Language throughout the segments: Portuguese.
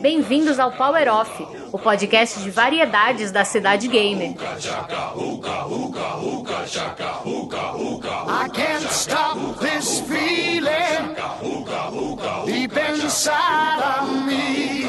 Bem-vindos ao Power Off, o podcast de variedades da Cidade Gamer. I can't stop this feeling deep inside of me.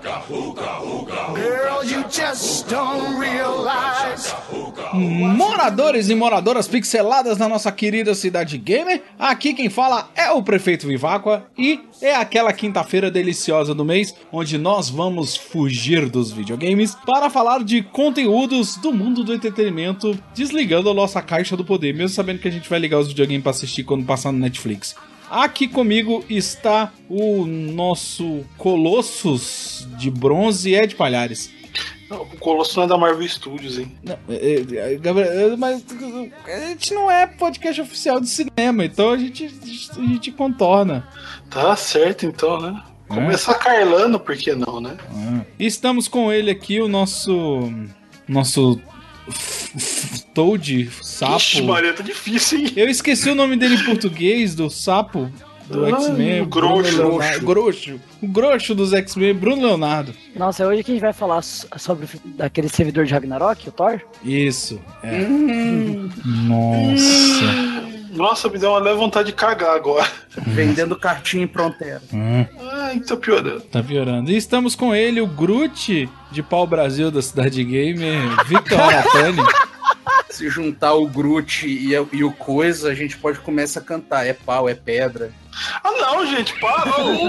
Girl, you just don't realize. Moradores e moradoras pixeladas na nossa querida Cidade Gamer, aqui quem fala é o Prefeito Viváqua e é aquela quinta-feira deliciosa do mês onde nós vamos fugir dos videogames para falar de conteúdos do mundo do entretenimento, desligando a nossa caixa do poder, mesmo sabendo que a gente vai ligar os videogames para assistir quando passar no Netflix. Aqui comigo está o nosso Colossus de bronze, Ed Palhares. Não, o Colosso não é da Marvel Studios, hein? Não, Gabriel, mas a gente não é podcast oficial de cinema, então a gente contorna. Tá certo então, né? Começar Carlano, por que não, né? Estamos com ele aqui, o nosso Toad, sapo. Ixi, Maria, tá difícil, hein? Eu esqueci o nome dele em português, do sapo do X-Men. O Groxo. O Groxo dos X-Men, Bruno Leonardo. Nossa, hoje que a gente vai falar sobre aquele servidor de Ragnarok, o Thor? Isso, é. Nossa. Nossa, me deu uma leve vontade de cagar agora. Vendendo cartinha em Fronteira. Ai, tá piorando. Tá piorando. E estamos com ele, o Groot de Pau Brasil da Cidade Gamer, Victor Aratani. Se juntar o Groot e o Coisa, a gente pode começar a cantar. É pau, é pedra. Ah não, gente, para!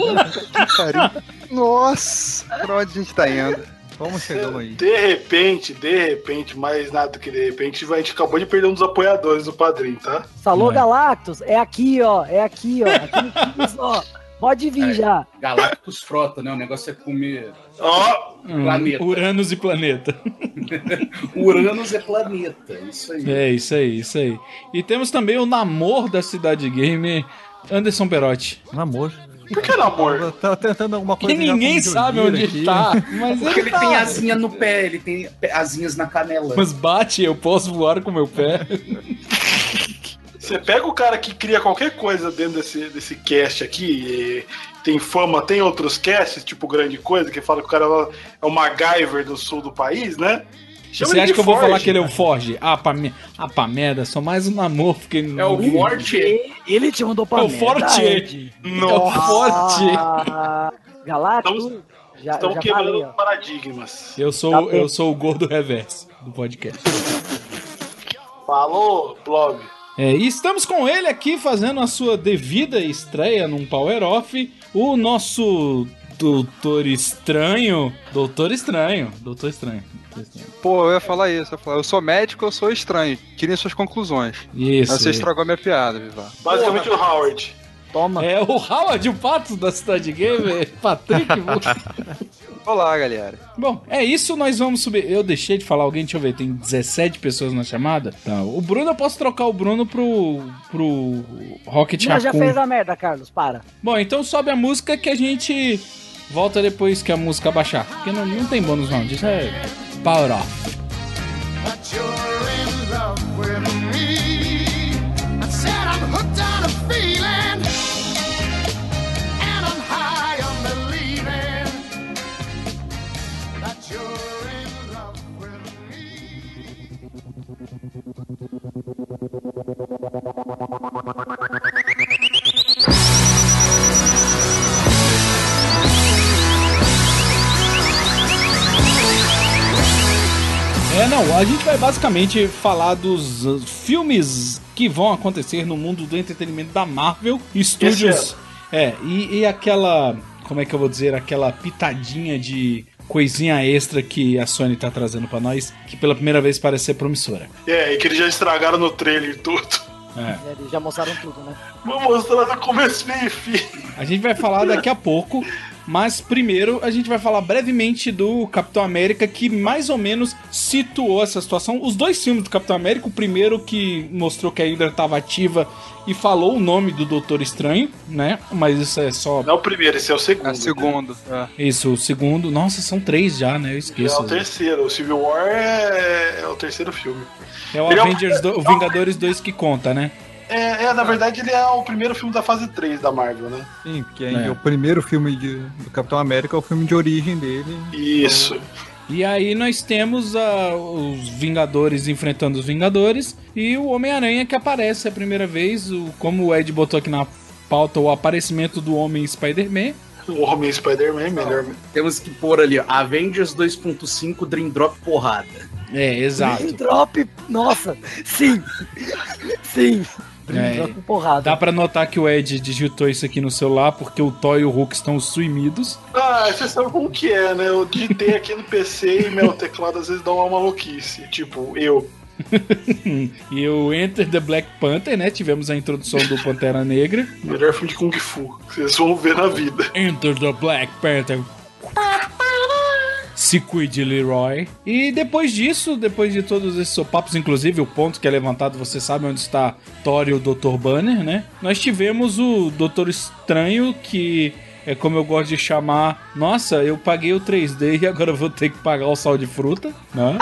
Nossa, pra onde a gente tá indo? Vamos chegando aí. De repente, mais nada que de repente, a gente acabou de perder um dos apoiadores do Padrim, tá? Salô, Galactus, é aqui, ó. Aqui no X, ó. Pode vir já. Galactus frota, né? O negócio é comer planeta. Uranus e planeta. Uranus é planeta, isso aí. É, isso aí. E temos também o namor da Cidade Gamer, Anderson Perotti. Namor. Por que namor? Eu tava tentando alguma coisa. Que ninguém sabe onde aqui. tá. Mas Porque ele tem asinha no pé, ele tem asinhas na canela. Mas bate, eu posso voar com meu pé. Você pega o cara que cria qualquer coisa dentro desse cast aqui, tem fama, tem outros casts, tipo Grande Coisa, que fala que o cara é o MacGyver do sul do país, né? Você acha que eu vou falar que ele é o Forge? Pra merda, sou mais um namor. Porque... É o Forte. Ele te mandou pra é o merda, Forte. Ed. É o Forte. Galactus, Estão já quebrando falei, ó. paradigmas. Eu sou o gordo reverso do podcast. Falou, Blob. E estamos com ele aqui fazendo a sua devida estreia num Power Off, o nosso Doutor Estranho. Pô, eu ia falar isso. Eu sou médico, eu sou estranho. Tirem suas conclusões. Isso. Mas você estragou a minha piada, Viva. Basicamente o Howard. Toma. É o Howard, o pato da Cidade Gamer, Patrick. Olá, galera. Bom, é isso, nós vamos subir. Eu deixei de falar alguém, deixa eu ver, tem 17 pessoas na chamada. Tá, o Bruno, eu posso trocar o Bruno pro Rocket Raccoon. Já fez a merda, Carlos, para. Bom, então sobe a música que a gente volta depois que a música baixar. Porque não tem bônus não, isso é Power Off. But you're in love with me. I said I'm hooked on a feeling, and I'm high on believing that you're in love with A gente vai basicamente falar dos filmes que vão acontecer no mundo do entretenimento da Marvel Studios. E aquela, como é que eu vou dizer, aquela pitadinha de coisinha extra que a Sony tá trazendo pra nós, que pela primeira vez parece ser promissora. E que eles já estragaram no trailer tudo. Eles já mostraram tudo, né? Vou mostrar no começo, meio e fim. A gente vai falar daqui a pouco, mas primeiro a gente vai falar brevemente do Capitão América, que mais ou menos situou essa situação. Os dois filmes do Capitão América, o primeiro que mostrou que a Hydra estava ativa e falou o nome do Doutor Estranho, né? Mas isso é só... Não é o primeiro, esse é o segundo. É o segundo. Né? Isso, o segundo. Nossa, são 3 já, né? Eu esqueço. É o terceiro. O Civil War é o terceiro filme. É o Avengers, o Vingadores 2 que conta, né? Na verdade ele é o primeiro filme da fase 3 da Marvel, né? Sim, porque é o primeiro filme do Capitão América, é o filme de origem dele. Isso. E aí nós temos os Vingadores enfrentando os Vingadores e o Homem-Aranha que aparece a primeira vez, como o Ed botou aqui na pauta, o aparecimento do Homem Spider-Man. O Homem Spider-Man, melhor. Temos que pôr ali, ó, Avengers 2.5, Dream Drop porrada. Exato. Dream Drop, nossa, sim. Dream Drop porrada. Dá pra notar que o Ed digitou isso aqui no celular porque o Thor e o Hulk estão sumidos. Você sabe como que é, né? Eu digitei aqui no PC e meu teclado às vezes dá uma maluquice. Tipo, eu. E o Enter the Black Panther, né? Tivemos a introdução do Pantera Negra. Melhor filme de Kung Fu que vocês vão ver na vida. Enter the Black Panther. Se cuide, Leroy. E depois disso, depois de todos esses sopapos, inclusive o ponto que é levantado, você sabe onde está Thor e o Dr. Banner, né? Nós tivemos o Doutor Estranho, que é como eu gosto de chamar. Nossa, eu paguei o 3D e agora eu vou ter que pagar o sal de fruta, né?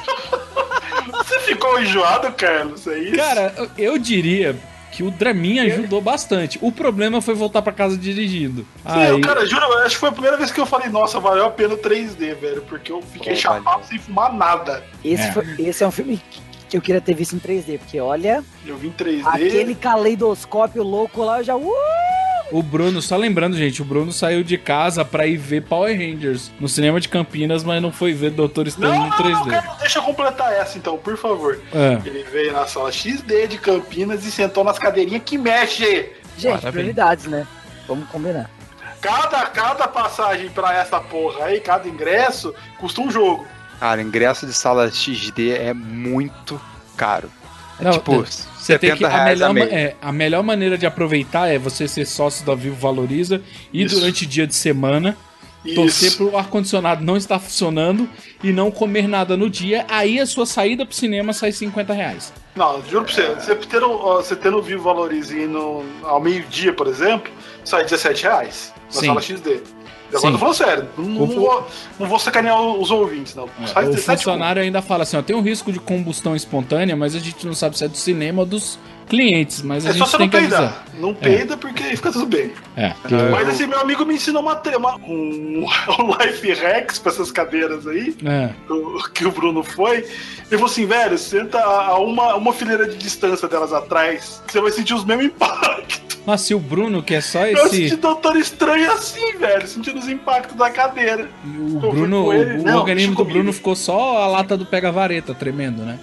Você ficou enjoado, Carlos? É isso? Cara, eu diria que o Draminha ajudou bastante. O problema foi voltar pra casa dirigindo. Sim, cara, juro, acho que foi a primeira vez que eu falei, nossa, valeu a pena o 3D, velho, porque eu fiquei chapado sem fumar nada. Esse é um filme que eu queria ter visto em 3D, porque olha... Eu vi em 3D... Aquele caleidoscópio louco lá, eu já... O Bruno, só lembrando, gente, o Bruno saiu de casa pra ir ver Power Rangers no cinema de Campinas, mas não foi ver Doutor Estranho em 3D. Não, deixa eu completar essa então, por favor. Ele veio na sala XD de Campinas e sentou nas cadeirinhas que mexe. Gente, prioridades, né? Vamos combinar. Cada passagem pra essa porra aí, cada ingresso, custa um jogo. Cara, ingresso de sala XD é muito caro. Não, tipo, você tem que, R$70 a melhor maneira de aproveitar é você ser sócio da Vivo Valoriza e durante o dia de semana torcer pro ar-condicionado não estar funcionando e não comer nada no dia, aí a sua saída pro cinema sai R$50. Não, juro pra você tendo o Vivo Valoriza ao meio-dia, por exemplo, sai R$17 na sala XD. Agora eu tô falando sério, não vou sacanear os ouvintes, não. O funcionário ainda fala assim, ó, tem um risco de combustão espontânea, mas a gente não sabe se é do cinema ou dos clientes, mas a gente tem que avisar. Não peida porque fica tudo bem. Mas esse meu amigo me ensinou um life hacks pra essas cadeiras aí, que o Bruno foi. Ele falou assim, velho, senta a uma fileira de distância delas atrás, que você vai sentir os mesmos impactos. Nossa, e o Bruno, que é só esse... Eu senti Doutor Estranho assim, velho, sentindo os impactos da cadeira. O Bruno, o organismo do Bruno ficou só a lata do pega-vareta tremendo, né?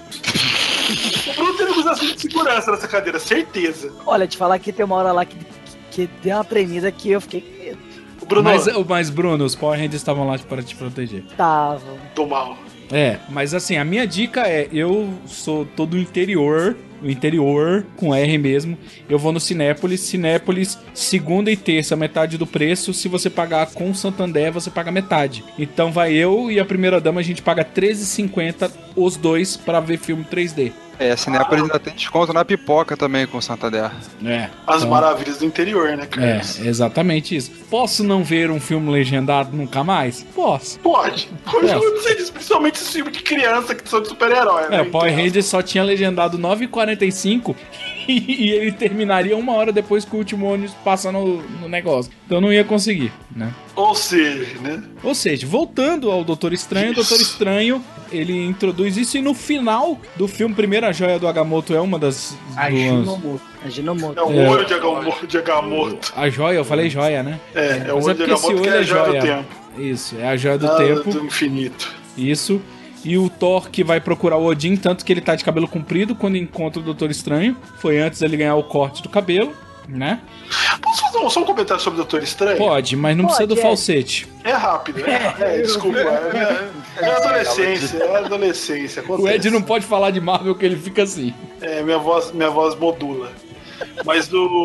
O Bruno teve que usar cinto de segurança nessa cadeira, certeza. Olha, te falar que tem uma hora lá que deu uma tremida que eu fiquei com medo. Bruno, mas, Bruno, os Power Rangers estavam lá para te proteger. Estavam. Tô mal. Mas assim, a minha dica é, eu sou todo interior, com R mesmo, eu vou no Cinépolis, segunda e terça, metade do preço, se você pagar com o Santander, você paga metade. Então vai eu e a primeira dama, a gente paga R$13,50 os dois pra ver filme 3D. A Cinépolis ainda tem desconto na pipoca também com o Santander. As maravilhas do interior, né, cara? Exatamente isso. Posso não ver um filme legendado nunca mais? Posso. Pode. Principalmente esse filme de criança que são de super-herói, né? O Power Rangers só tinha legendado 9h45 e ele terminaria 1 hora depois que o último ônibus passa no negócio. Então não ia conseguir, né? Ou seja, voltando ao Doutor Estranho, o Doutor Estranho, ele introduz isso e no final do filme, Primeira Joia do Agamotto é uma das... A Ginomoto. É o olho de Agamotto. A joia, eu falei joia, né? É o olho de Agamotto que é a joia do tempo. Isso, é a joia do tempo. Do infinito. Isso. E o Thor que vai procurar o Odin, tanto que ele tá de cabelo comprido quando encontra o Doutor Estranho. Foi antes dele ganhar o corte do cabelo, né? Posso fazer só um comentário sobre o Doutor Estranho? Pode, mas não precisa do falsete. É rápido, né? Desculpa. É adolescência. O Ed não pode falar de Marvel que ele fica assim. Minha voz modula. Mas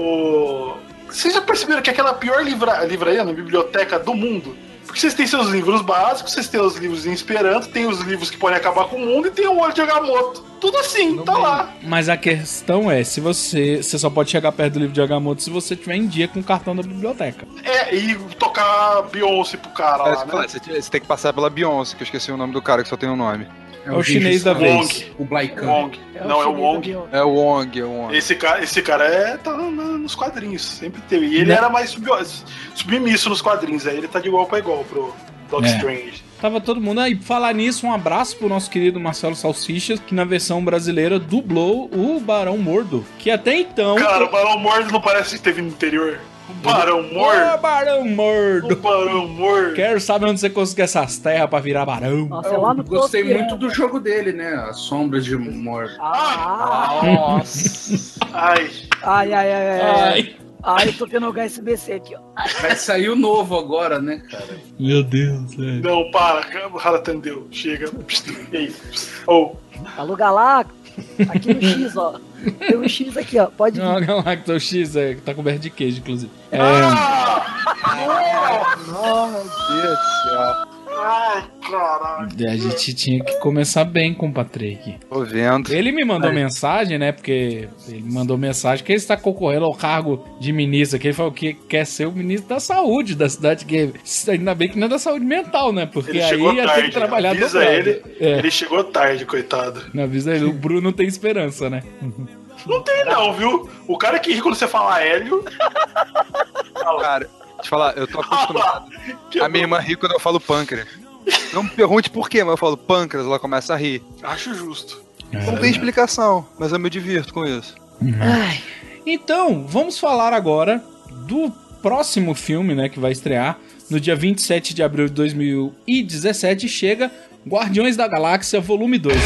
vocês já perceberam que é aquela pior livraria na biblioteca do mundo? Porque vocês têm seus livros básicos, vocês têm os livros em Esperanto, tem os livros que podem acabar com o mundo e tem o olho de Agamotto. Tudo assim, tá lá. Mas a questão é, se você só pode chegar perto do livro de Agamotto se você tiver em dia com o cartão da biblioteca. E tocar Beyoncé pro cara lá, né? Você tem que passar pela Beyoncé, que eu esqueci o nome do cara que só tem um nome. É o chinês da vez. O Blaikan. Wong. Não, é o Wong. É o Wong. Esse cara tá nos quadrinhos, sempre teve. E ele era mais submisso nos quadrinhos, aí ele tá de igual pra igual pro Doctor Strange. Tava todo mundo aí. Falar nisso, um abraço pro nosso querido Marcelo Salsichas, que na versão brasileira dublou o Barão Mordo, que até então... Cara, o Barão Mordo não parece que esteve no interior. O Barão Mordo. Ô, Barão Mordo. O Barão Mordo. Quero saber onde você conseguiu essas terras pra virar barão. Nossa, é lá no Gostei Tolkien. muito do jogo dele, né? As Sombras de Mordo. Nossa. Ai. Ai, eu tô tendo o SBC aqui, ó. Vai sair o novo agora, né, cara? Meu Deus, velho. Não, para. O cara atendeu. Chega. E aí? Oh. Alô, Galacto. Aqui no X, ó. Tem um X aqui, ó. Pode Não, vir. Galacto X tá coberto de queijo, inclusive. Meu Deus do céu. Ai, caralho. A gente tinha que começar bem com o Patrick. Tô vendo. Ele me mandou mensagem, né? Porque ele mandou mensagem que ele está concorrendo ao cargo de ministro, que ele falou que quer ser o ministro da saúde da cidade game. Ainda bem que não é da saúde mental, né? Porque Ele aí chegou ia tarde. ter que trabalhar Avisa dobrado. ele. É. Ele chegou tarde, coitado. Não avisa ele, o Bruno tem esperança, né? Não tem não, viu? O cara que ri quando você fala Hélio... Cara, deixa eu falar, eu tô acostumado. A minha irmã ri quando eu falo pâncreas. Não me pergunte por quê, mas eu falo pâncreas, ela começa a rir. Acho justo. Não tem explicação, mas eu me divirto com isso. Ai, Então, vamos falar agora do próximo filme, né, que vai estrear no dia 27 de abril de 2017. Chega Guardiões da Galáxia Volume 2.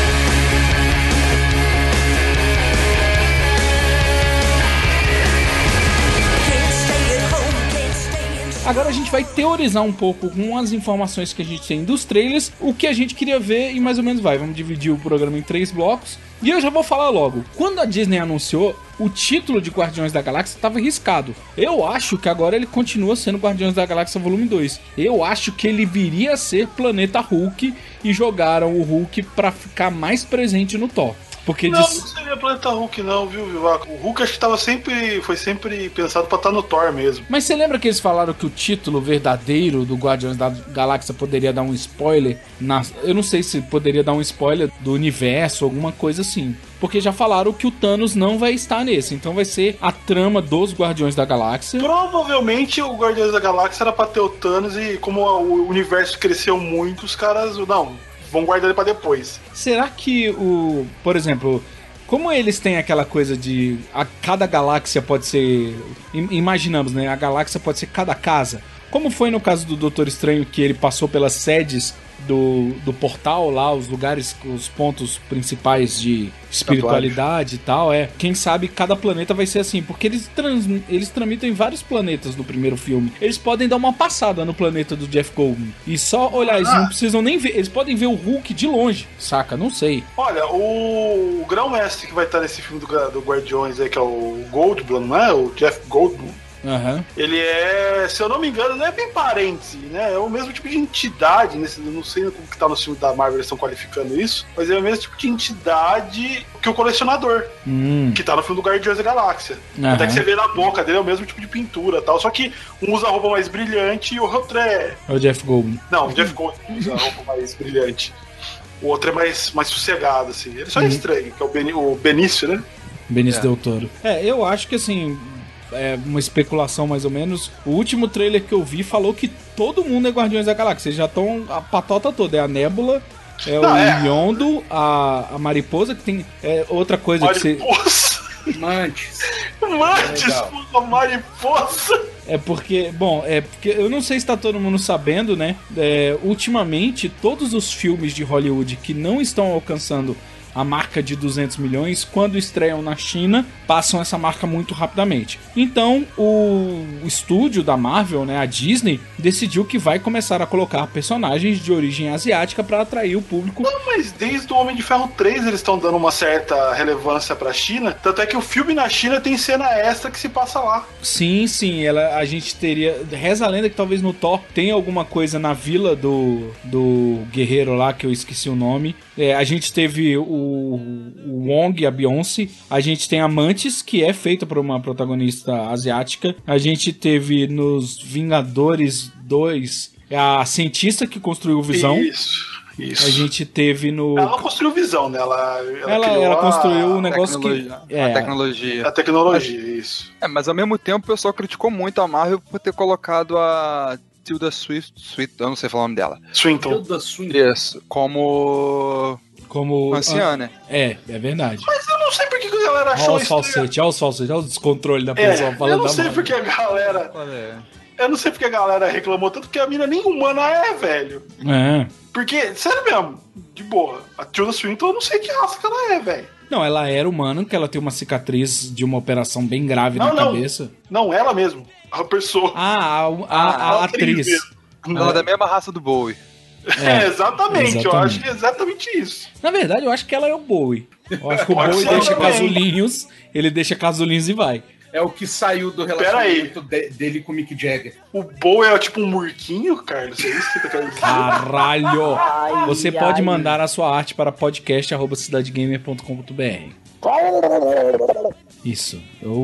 Agora a gente vai teorizar um pouco com as informações que a gente tem dos trailers, o que a gente queria ver e mais ou menos vai. Vamos dividir o programa em 3 blocos. E eu já vou falar logo. Quando a Disney anunciou, o título de Guardiões da Galáxia estava riscado. Eu acho que agora ele continua sendo Guardiões da Galáxia Volume 2. Eu acho que ele viria a ser Planeta Hulk e jogaram o Hulk para ficar mais presente no Thor. Porque Não seria Planeta Hulk não, viu, Vivaco? O Hulk acho que foi sempre pensado pra estar no Thor mesmo. Mas você lembra que eles falaram que o título verdadeiro do Guardiões da Galáxia poderia dar um spoiler? Eu não sei se poderia dar um spoiler do universo, alguma coisa assim. Porque já falaram que o Thanos não vai estar nesse. Então vai ser a trama dos Guardiões da Galáxia. Provavelmente o Guardiões da Galáxia era pra ter o Thanos e como o universo cresceu muito, os caras... Não, vão guardar ele pra depois. Será que por exemplo, como eles têm aquela coisa de cada galáxia pode ser, imaginamos, né? A galáxia pode ser cada casa. Como foi no caso do Doutor Estranho, que ele passou pelas sedes do portal lá, os lugares, os pontos principais de espiritualidade e tal, quem sabe cada planeta vai ser assim, porque eles tramitam em vários planetas no primeiro filme. Eles podem dar uma passada no planeta do Jeff Goldblum e só olhar, eles não precisam nem ver, eles podem ver o Hulk de longe, saca? Não sei. Olha, o grão-mestre que vai estar nesse filme do Guardiões aí, que é o Goldblum, não é? O Jeff Goldblum. Uhum. Ele é, se eu não me engano, não é bem parente, né? É o mesmo tipo de entidade, não sei como que tá no filme da Marvel, eles estão qualificando isso, mas é o mesmo tipo de entidade que o colecionador, que tá no filme do Guardiões da Galáxia. Até que você vê na boca dele, é o mesmo tipo de pintura e tal, só que um usa a roupa mais brilhante e o outro é o Jeff Goldblum. Não, o Jeff Goldblum usa a roupa mais brilhante. O outro é mais sossegado, assim. Ele só é estranho, que é o Benício, né? Benício Del Toro. Eu acho que assim, é uma especulação mais ou menos. O último trailer que eu vi falou que todo mundo é Guardiões da Galáxia. Eles já estão a patota toda. É a Nébula, o Yondo, a Mariposa, que tem outra coisa Mariposa. que você... Mantis. Porra, Mariposa. Porque eu não sei se tá todo mundo sabendo, né? Ultimamente, todos os filmes de Hollywood que não estão alcançando a marca de 200 milhões, quando estreiam na China, passam essa marca muito rapidamente. Então, o estúdio da Marvel, né, a Disney, decidiu que vai começar a colocar personagens de origem asiática para atrair o público. Não, mas desde o Homem de Ferro 3 eles estão dando uma certa relevância pra China, tanto é que o filme na China tem cena extra que se passa lá. Sim, a gente teria... Reza a lenda que talvez no Thor tenha alguma coisa na vila do guerreiro lá, que eu esqueci o nome. A gente teve o Wong e a Beyoncé. A gente tem a Mantis, que é feita por uma protagonista asiática. A gente teve nos Vingadores 2 a cientista que construiu o Visão. Isso. Isso. A gente teve no... Ela não construiu visão, né? Ela construiu um negócio que... A tecnologia. A tecnologia, isso. Mas ao mesmo tempo o pessoal criticou muito a Marvel por ter colocado a Tilda Swift, eu não sei falar o nome dela. Swinton. Isso, como anciã, né? É verdade. Mas eu não sei por que a galera achou Olha os falsetes, olha o descontrole da pessoa falando. Eu não da sei Marvel. porque a galera... Eu não sei porque a galera reclamou tanto, porque a mina nem humana é, velho. É. Porque, sério mesmo, de boa, a Tilda Swinton eu não sei que raça que ela é, velho. Não, ela era humana, que ela tem uma cicatriz de uma operação bem grave na cabeça. Não, ela mesmo, a pessoa. A atriz. Ela é da mesma raça do Bowie. Exatamente, eu acho que é exatamente isso. Na verdade, eu acho que ela é o Bowie. Eu acho que o Pode Bowie ser deixa também. casulinhos, ele deixa casulinhos e vai. É o que saiu do relacionamento dele com o Mick Jagger. O Bo é tipo um murquinho, Carlos? É isso que você tá querendo dizer? Caralho! Ai, Você pode ai. mandar a sua arte para podcast@cidadegamer.com.br. Isso.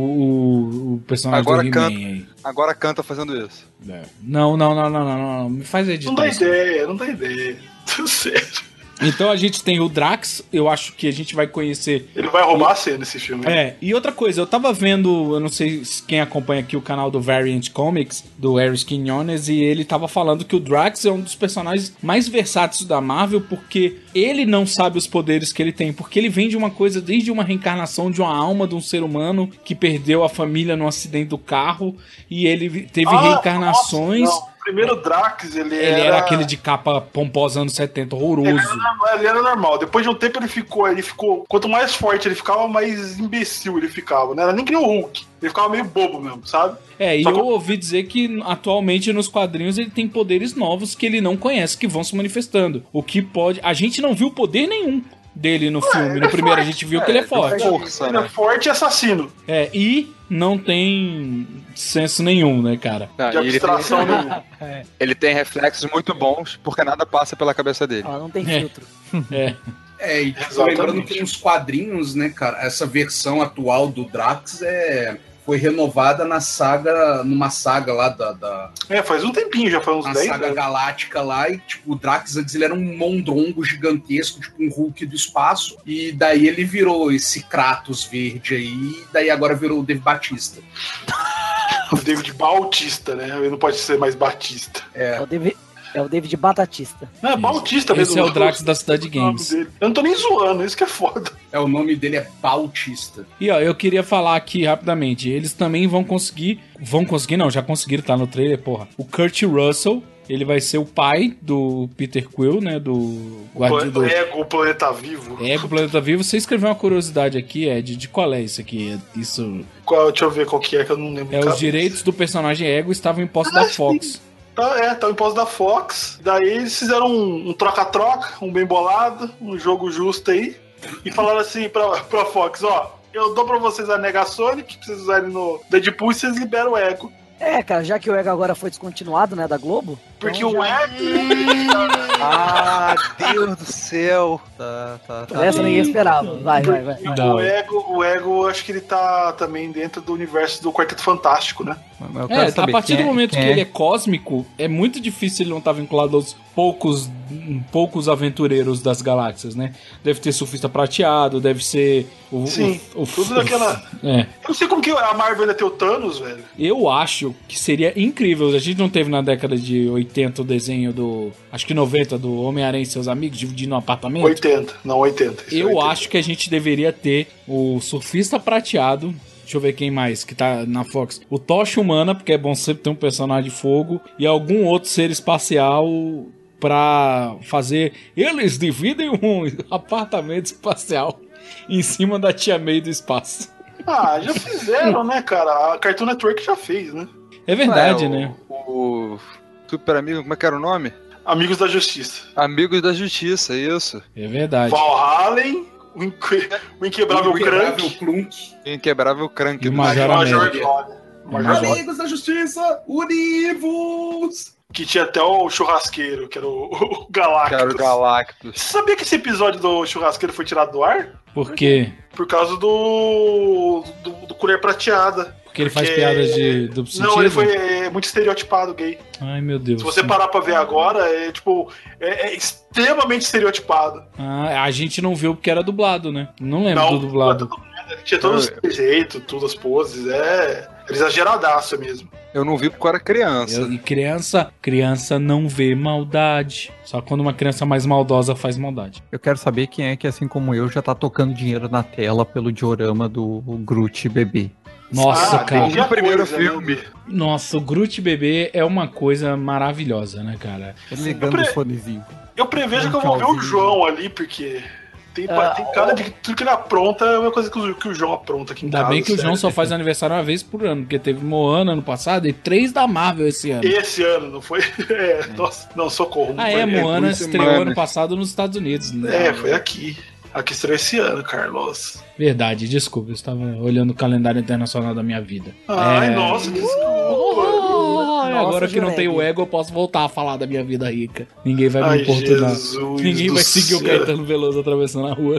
O personagem Agora do canta. He-Man aí. Agora canta fazendo isso. É. Não. Me faz editar. Não dá isso. ideia, não dá ideia. Sério. Então a gente tem o Drax, eu acho que a gente vai conhecer. Ele vai roubar a cena nesse filme. E outra coisa, eu tava vendo, eu não sei quem acompanha aqui o canal do Variant Comics, do Eris Quinones, e ele tava falando que o Drax é um dos personagens mais versáteis da Marvel, porque ele não sabe os poderes que ele tem, porque ele vem de uma coisa, desde uma reencarnação de uma alma de um ser humano que perdeu a família num acidente do carro, e ele teve reencarnações. Nossa, o primeiro Drax, ele era aquele de capa pomposa anos 70, horroroso. Ele era normal. Depois de um tempo ele ficou. Quanto mais forte ele ficava, mais imbecil ele ficava. Não era nem que nem o Hulk. Ele ficava meio bobo mesmo, sabe? E Só que- eu ouvi dizer que atualmente nos quadrinhos ele tem poderes novos que ele não conhece, que vão se manifestando. O que pode. A gente não viu poder nenhum dele no filme. ele No é primeiro forte. a gente viu que ele é forte. Força, Ele é né? forte e assassino. E não tem senso nenhum, né, cara? Não, De e ele, abstração nenhuma. ele tem reflexos muito bons, porque nada passa pela cabeça dele. Ela não tem filtro. E tipo, Exatamente. lembrando que nos quadrinhos, né, cara, essa versão atual do Drax foi renovada numa saga lá Faz um tempinho, já faz uns na 10 saga anos. galáctica lá, e tipo, o Drax antes ele era um mondrongo gigantesco, tipo um Hulk do espaço, e daí ele virou esse Kratos verde aí, e daí agora virou o Dave Batista. O David Bautista, né? Ele não pode ser mais Batista. É o David Batatista. Não, é Bautista mesmo. Esse é o Drax da Cidade o nome Games. dele. Eu não tô nem zoando, isso que é foda. O nome dele é Bautista. E eu queria falar aqui rapidamente, eles também vão conseguir não, já conseguiram, tá no trailer, porra. O Kurt Russell, ele vai ser o pai do Peter Quill, né, do guardião do Ego, o planeta vivo. Ego Planeta Vivo. Você escreveu uma curiosidade aqui, Ed, de qual é isso aqui? Isso Deixa eu ver qual que é, que eu não lembro. os direitos do personagem Ego estavam em posse da Fox. Tá em pós da Fox. Daí eles fizeram um troca-troca, um bem bolado, um jogo justo aí. E falaram assim pra Fox, eu dou pra vocês a Negasonic, pra vocês usarem no Deadpool, e vocês liberam o Ego. Cara, já que o Ego agora foi descontinuado, né, da Globo. Porque então o já- Ego... Deus do céu! Tá. Essa ninguém esperava. Vai. Não. O Ego, acho que ele tá também dentro do universo do Quarteto Fantástico, né? Mas eu quero A saber partir quem do momento quem que ele é cósmico, é muito difícil ele não estar vinculado aos poucos aventureiros das galáxias, né? Deve ter surfista prateado, deve ser Sim, tudo daquela... É. Eu não sei como que a Marvel ainda tem o Thanos, velho. Eu acho que seria incrível. A gente não teve na década de 80 o desenho do... Acho que 90, do Homem-Aranha e seus amigos dividindo um apartamento. 80, não 80. Isso é Eu 80. acho que a gente deveria ter o surfista prateado. Deixa eu ver quem mais que tá na Fox. O Tocha Humana, porque é bom sempre ter um personagem de fogo. E algum outro ser espacial pra fazer... Eles dividem um apartamento espacial em cima da Tia May do espaço. Já fizeram, né, cara? A Cartoon Network já fez, né? É verdade, É, né? O Super Amigo, como é que era o nome? Amigos da Justiça. Amigos da Justiça, isso. É verdade. Valhalla, o Inquebrável Crank. Klunk. Inquebrável Crank. E o do Major Major América. América. Major América. Amigos da Justiça, univos! Que tinha até o churrasqueiro, que era o Galactus. Cara, o Galactus. Você sabia que esse episódio do churrasqueiro foi tirado do ar? Por quê? Por causa do Colher Prateada. Porque ele faz piadas de duplo sentido? Não, ele foi muito estereotipado gay. Ai, meu Deus. Se você parar pra ver agora, é extremamente estereotipado. Ah, a gente não viu porque era dublado, né? Não lembro do dublado. Tinha todos os jeitos, todas as poses, era exageradaço mesmo. Eu não vi porque eu era criança. E criança não vê maldade. Só quando uma criança mais maldosa faz maldade. Eu quero saber quem é que, assim como eu, já tá tocando dinheiro na tela pelo diorama do Groot bebê. Nossa, cara. Tem O primeiro coisa, filme. né? Nossa, o Groot bebê é uma coisa maravilhosa, né, cara? Ele ligando os fonezinhos. Eu prevejo que eu vou ver o João ali, porque tem cara de que tudo que ele apronta é uma coisa que o João apronta aqui em casa. Ainda bem que o sério. João só faz aniversário uma vez por ano, porque teve Moana ano passado e 3 da Marvel esse ano. Esse ano, não foi? Nossa, não, socorro. Não foi, Moana muito estreou semana. ano passado nos Estados Unidos. Né? foi aqui. Aqui estreou esse ano, Carlos. Verdade, desculpa, eu estava olhando o calendário internacional da minha vida. Ai, nossa, desculpa. Agora que não Jureg. tem o ego, eu posso voltar a falar da minha vida rica. Ninguém vai me Ai, importunar. Jesus Ninguém do vai seguir o céu. Caetano Veloso atravessando a rua.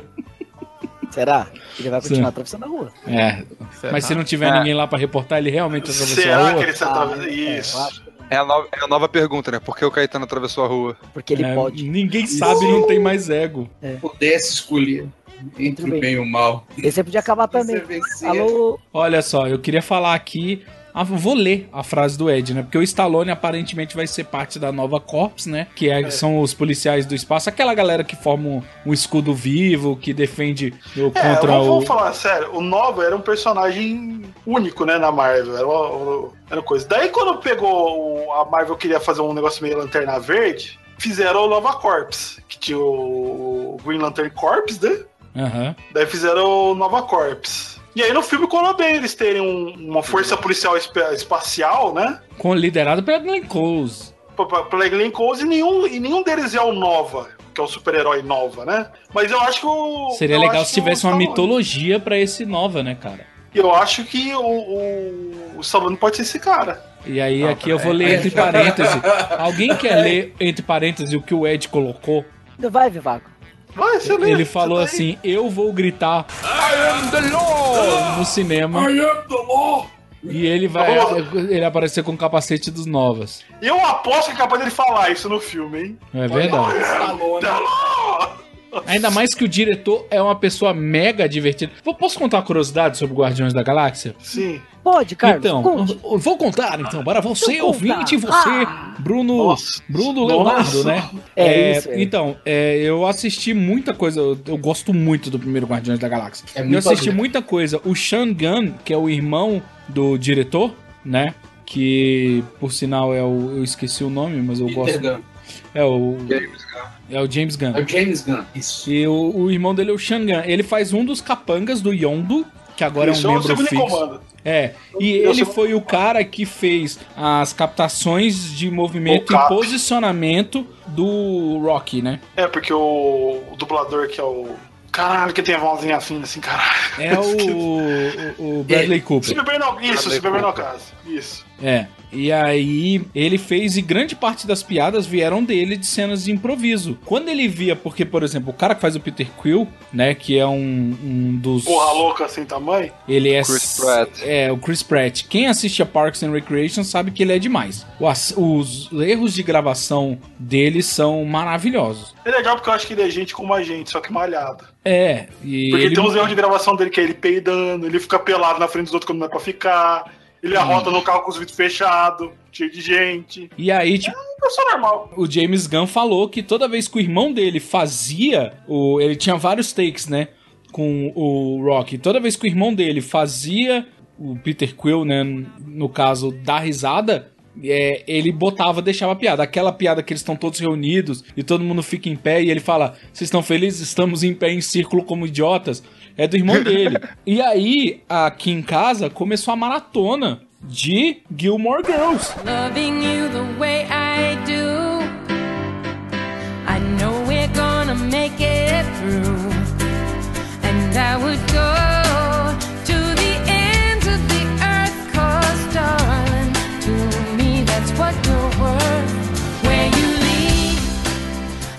Será? Ele vai continuar Sim. atravessando a rua. É, mas se não tiver ninguém lá pra reportar, ele realmente atravessou a Será rua? que ele se atravessa? Isso. Eu acho que É a nova pergunta, né? Por que o Caetano atravessou a rua? porque ele É, pode. ninguém sabe, não tem mais ego. Pudesse escolher entre Tudo o bem. bem e o mal. Esse podia acabar também. Você vencer. Alô, Olha só, eu queria falar aqui. Vou ler a frase do Ed, né? Porque o Stallone aparentemente vai ser parte da nova Corps, né? Que são os policiais do espaço, aquela galera que forma um escudo vivo, que defende contra vamos falar sério, o Nova era um personagem único, né, na Marvel, era coisa. Daí quando pegou, a Marvel queria fazer um negócio meio Lanterna Verde, fizeram o Nova Corps, que tinha o Green Lantern Corps, né? Aham. Daí fizeram o Nova Corps. E aí no filme colou bem eles terem uma força policial espacial, né? Liderado pela Glenn Close. Pela Glenn Close e nenhum deles é o Nova, que é o super-herói Nova, né? Mas eu acho que Seria legal se tivesse uma mitologia pra esse Nova, né, cara? Eu acho que o Stallone pode ser esse cara. E aí aqui eu vou ler entre parênteses. Alguém quer ler entre parênteses o que o Ed colocou? vai, Vivaco. Vai, você lê. Ele falou Você assim: eu vou gritar I am the law no cinema. I am the law! E ele vai aparecer com o capacete dos Novas. E eu aposto que é capaz dele falar isso no filme, hein? É verdade. Stallone. Ainda mais que o diretor é uma pessoa mega divertida. Posso contar uma curiosidade sobre Guardiões da Galáxia? Sim. Pode, Carlos. Então, conte. eu vou contar então para você, Então conta. ouvinte, e você, Bruno Leonardo, né? É isso, Então, eu assisti muita coisa, eu gosto muito do primeiro Guardiões da Galáxia. É muito Eu assisti adulto. muita coisa. O Sean Gunn, que é o irmão do diretor, né? Que, por sinal, eu esqueci o nome, mas eu gosto. Peter Gunn. É o James Gunn. É o James Gunn. É o James Gunn, isso. E o irmão dele é o Sean Gunn. Ele faz um dos capangas do Yondu, que agora Isso é um o membro segundo em fixo. comando. E Eu ele sou- foi o cara que fez as captações de movimento O e Cap. posicionamento do Rocky, né? É, porque o dublador que é o... Caralho, que tem a vozinha fina assim, caralho. É o Bradley Cooper. Superman no caso. Isso. E aí ele fez, e grande parte das piadas vieram dele de cenas de improviso. Quando ele via, porque, por exemplo, o cara que faz o Peter Quill, né, que é um dos... Porra louca sem tamanho. Ele é... Chris Pratt. É, o Chris Pratt. Quem assiste a Parks and Recreation sabe que ele é demais. Os erros de gravação dele são maravilhosos. É legal porque eu acho que ele é gente como a gente, só que malhado. E Porque ele... tem uns erros de gravação dele que é ele peidando, ele fica pelado na frente dos outros quando não é pra ficar, ele arrota no carro com os vidros fechados, cheio de gente. E aí, tipo, É uma pessoa normal. o James Gunn falou que toda vez que o irmão dele fazia, ele tinha vários takes, né, com o Rocky. Toda vez que o irmão dele fazia o Peter Quill, né, no caso, dar risada, ele deixava a piada. Aquela piada que eles estão todos reunidos e todo mundo fica em pé e ele fala: vocês estão felizes? Estamos em pé em círculo como idiotas. É do irmão dele. E aí, aqui em casa, começou a maratona de Gilmore Girls. Loving you the way I do, I know we're gonna make it through, and I would go to the ends of the earth, 'cause darling, to me that's what you're worth. Where you lead, E o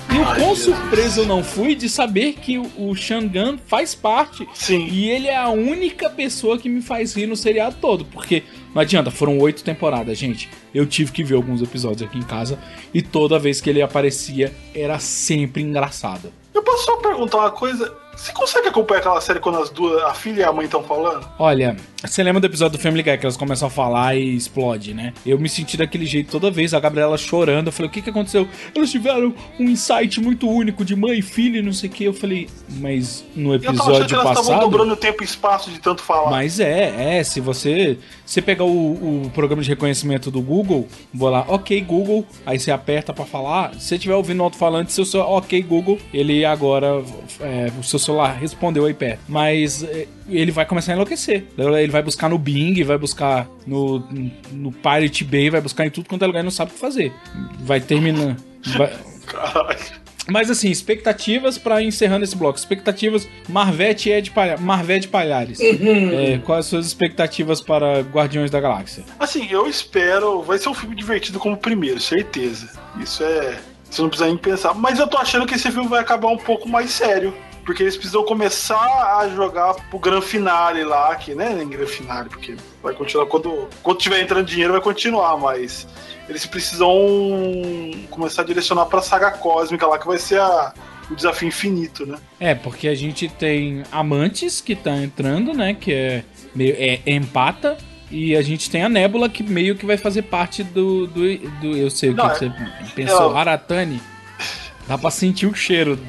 quão surpreso eu não fui de saber que o Shangan faz parte. Sim. E ele é a única pessoa que me faz rir no seriado todo. Porque não adianta, foram 8 temporadas, gente. Eu tive que ver alguns episódios aqui em casa. E toda vez que ele aparecia, era sempre engraçado. Eu posso só perguntar uma coisa? Você consegue acompanhar aquela série quando as duas, a filha e a mãe estão falando? Olha, você lembra do episódio do Family Guy que elas começam a falar e explode, né? Eu me senti daquele jeito toda vez, a Gabriela chorando. Eu falei, o que aconteceu? Elas tiveram um insight muito único de mãe e filha e não sei o que. Eu falei, mas no Eu tava achando que episódio elas estavam passado... dobrando tempo e espaço de tanto falar. Mas se você pegar o programa de reconhecimento do Google, vou lá, ok Google, aí você aperta pra falar, se você estiver ouvindo o alto-falante, seu celular, ok Google, ele agora, o seu celular respondeu aí perto, mas ele vai começar a enlouquecer, ele vai buscar no Bing, vai buscar no Pirate Bay, vai buscar em tudo quanto é lugar e não sabe o que fazer, vai terminar... Caralho. Mas assim, expectativas pra encerrando esse bloco. Expectativas, Marvete Palhares. Quais as suas expectativas para Guardiões da Galáxia? Assim, eu espero... Vai ser um filme divertido como o primeiro, certeza. Isso é... Você não precisa nem pensar. Mas eu tô achando que esse filme vai acabar um pouco mais sério. Porque eles precisam começar a jogar pro Gran Finale lá, que né, nem Gran Finale, porque vai continuar quando tiver entrando dinheiro vai continuar, mas eles precisam começar a direcionar pra saga cósmica lá, que vai ser o desafio infinito, né? Porque a gente tem Amantes que tá entrando, né, que é empata, e a gente tem a Nébula que meio que vai fazer parte do eu sei o que você pensou, Haratani. Dá pra sentir o cheiro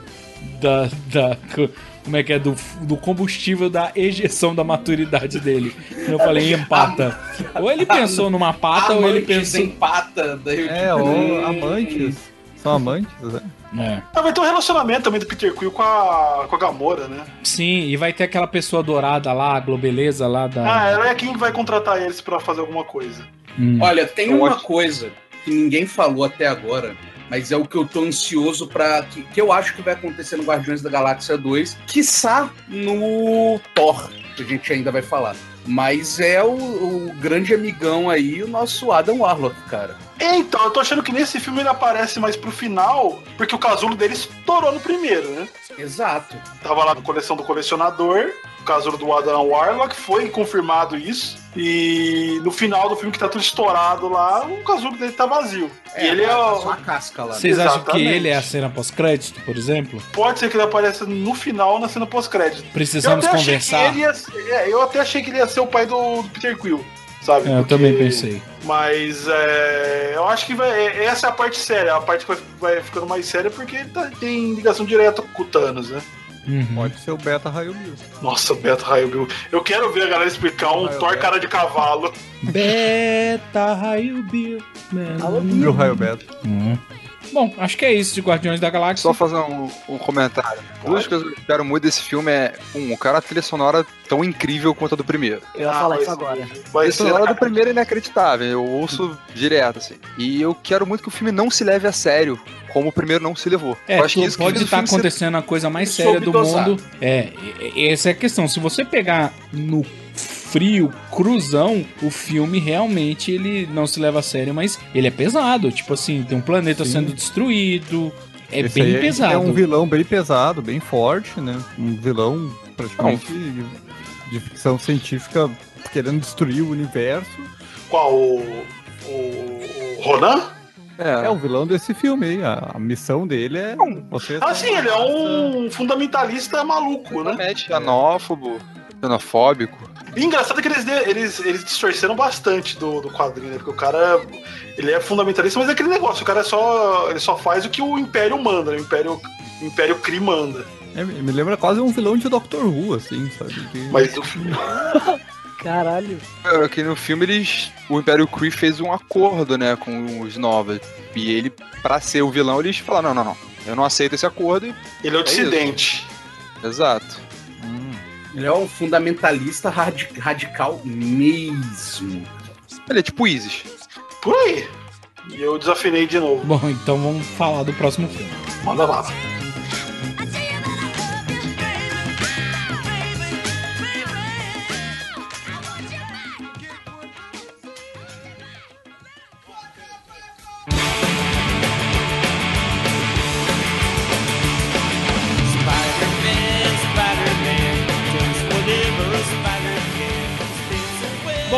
como é que é? Do combustível da ejeção da maturidade dele. Eu falei empata. Ou ele pensou numa pata, ou ele pensou... empata. Ou amantes. São amantes, né? Vai ter um relacionamento também do Peter Quill com a Gamora, né? Sim, e vai ter aquela pessoa dourada lá, a Globeleza lá da... ela é quem vai contratar eles pra fazer alguma coisa. Olha, tem uma coisa que ninguém falou até agora, mas é o que eu tô ansioso pra... Que eu acho que vai acontecer no Guardiões da Galáxia 2, quiçá no Thor, que a gente ainda vai falar. Mas é o grande amigão aí, o nosso Adam Warlock, cara. Então, eu tô achando que nesse filme ele aparece mais pro final, porque o casulo dele estourou no primeiro, né? Exato. Tava lá na coleção do colecionador, o casulo do Adam Warlock, foi confirmado isso. E no final do filme que tá tudo estourado lá, o casulo dele tá vazio. E ele é só a casca lá. Vocês acham que ele é a cena pós-crédito, por exemplo? Pode ser que ele apareça no final, na cena pós-crédito. Precisamos conversar. Eu até achei que ele ia ser o pai do Peter Quill, sabe? Eu também pensei. Mas eu acho que essa é a parte séria. A parte que vai ficando mais séria porque ele tem ligação direta com o Thanos, né? Pode ser o Beta Raio Bill. Nossa, Beta Raio Bill. Eu quero ver a galera explicar um Thor cara de cavalo. Beta Raio Bill. Bill Raio Beta. Bom, acho que é isso de Guardiões da Galáxia. Só fazer um comentário. Duas coisas que eu espero muito desse filme é, o cara, a trilha sonora tão incrível quanto a do primeiro. Eu ia falar isso agora. A trilha sonora do primeiro é inacreditável, eu ouço direto, assim. E eu quero muito que o filme não se leve a sério, como o primeiro não se levou. Eu acho que isso pode estar acontecendo a coisa mais séria do mundo. Essa é a questão. Se você pegar no frio, cruzão, o filme realmente ele não se leva a sério, mas ele é pesado. Tipo assim, tem um planeta sendo destruído. Esse bem pesado. É um vilão bem pesado, bem forte, né? Um vilão praticamente de ficção científica querendo destruir o universo. Qual? O Ronan? É o vilão desse filme aí. A missão dele é... sim, ele é um fundamentalista maluco, né? Xenófobo, xenofóbico. E engraçado que eles distorceram bastante do quadrinho, né? Porque o cara, ele é fundamentalista, mas é aquele negócio, o cara ele só faz o que o Império manda, né? O Império Kree manda. Me lembra quase um vilão de Doctor Who, assim, sabe? Mas o filme... Caralho. Aqui no filme o Império Kree fez um acordo, né, com os Nova. E ele, pra ser o vilão, eles falaram, não, eu não aceito esse acordo. Ele é o dissidente. Exato. Ele é um fundamentalista radical mesmo. Ele é tipo Isis. Por aí. E eu desafinei de novo. Bom, então vamos falar do próximo filme. Manda lá.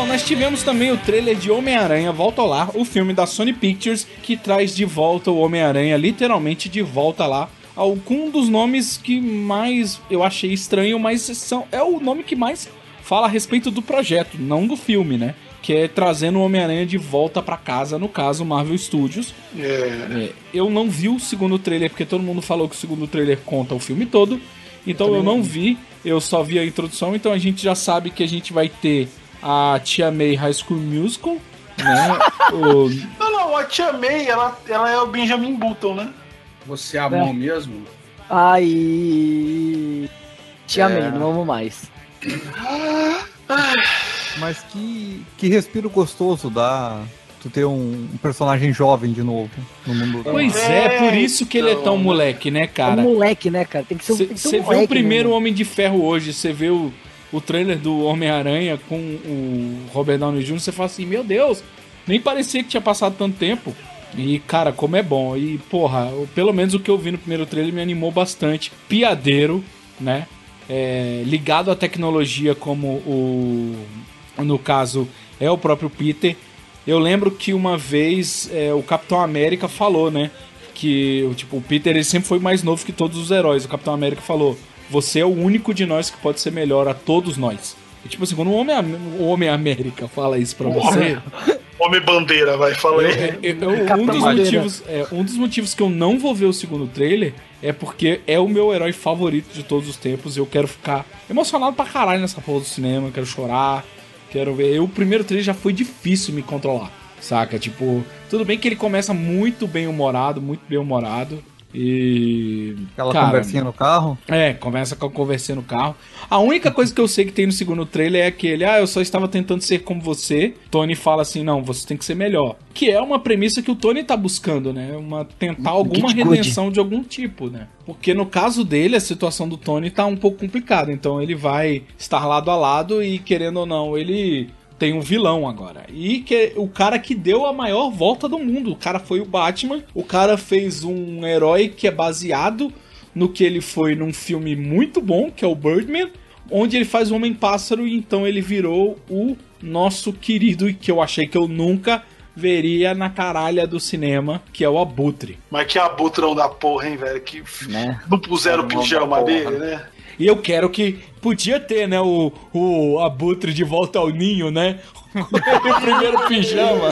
Então, nós tivemos também o trailer de Homem-Aranha Volta ao Lar, o filme da Sony Pictures, que traz de volta o Homem-Aranha, literalmente de volta lá. Um dos nomes que mais eu achei estranho, mas é o nome que mais fala a respeito do projeto, não do filme, né? Que é trazendo o Homem-Aranha de volta pra casa, no caso, Marvel Studios. Eu não vi o segundo trailer, porque todo mundo falou que o segundo trailer conta o filme todo. Então eu não vi, eu só vi a introdução, então a gente já sabe que a gente vai ter a Tia May High School Musical, né? Não, a Tia May, ela é o Benjamin Button, né? Você amou mesmo? Ai. Te amei, não amo mais. Mas que respiro gostoso dá tu ter um personagem jovem de novo no mundo. Pois por isso que ele é tão moleque, né, cara? É um moleque, né, cara? Tem que ser um moleque. Você vê o primeiro Homem de Ferro hoje, você vê o trailer do Homem-Aranha com o Robert Downey Jr., você fala assim, meu Deus, nem parecia que tinha passado tanto tempo. E, cara, como é bom. E, porra, pelo menos o que eu vi no primeiro trailer me animou bastante. Piadeiro, né? Ligado à tecnologia como no caso, é o próprio Peter. Eu lembro que uma vez o Capitão América falou, né? Que o Peter ele sempre foi mais novo que todos os heróis. O Capitão América falou, você é o único de nós que pode ser melhor a todos nós. E, tipo assim, quando o Homem América fala isso pra você... Homem-Bandeira, vai, fala aí. Um dos motivos que eu não vou ver o segundo trailer é porque é o meu herói favorito de todos os tempos. Eu quero ficar emocionado pra caralho nessa porra do cinema, quero chorar, quero ver. O primeiro trailer já foi difícil me controlar, saca? Tipo, tudo bem que ele começa muito bem humorado. E... Aquela conversinha no carro? Começa com a conversinha no carro. A única coisa que eu sei que tem no segundo trailer é aquele, eu só estava tentando ser como você. Tony fala assim, não, você tem que ser melhor. Que é uma premissa que o Tony tá buscando, né? Tentar alguma redenção de algum tipo, né? Porque no caso dele, a situação do Tony tá um pouco complicada. Então ele vai estar lado a lado e, querendo ou não, ele... tem um vilão agora. E que é o cara que deu a maior volta do mundo. O cara foi o Batman. O cara fez um herói que é baseado no que ele foi num filme muito bom, que é o Birdman, onde ele faz o Homem-Pássaro e então ele virou o nosso querido e que eu achei que eu nunca veria na caralha do cinema, que é o Abutre. Mas que abutrão da porra, hein, velho? Que não puseram o pijama dele, né? E eu quero que... Podia ter, né, o Abutre de volta ao ninho, né? O primeiro pijama.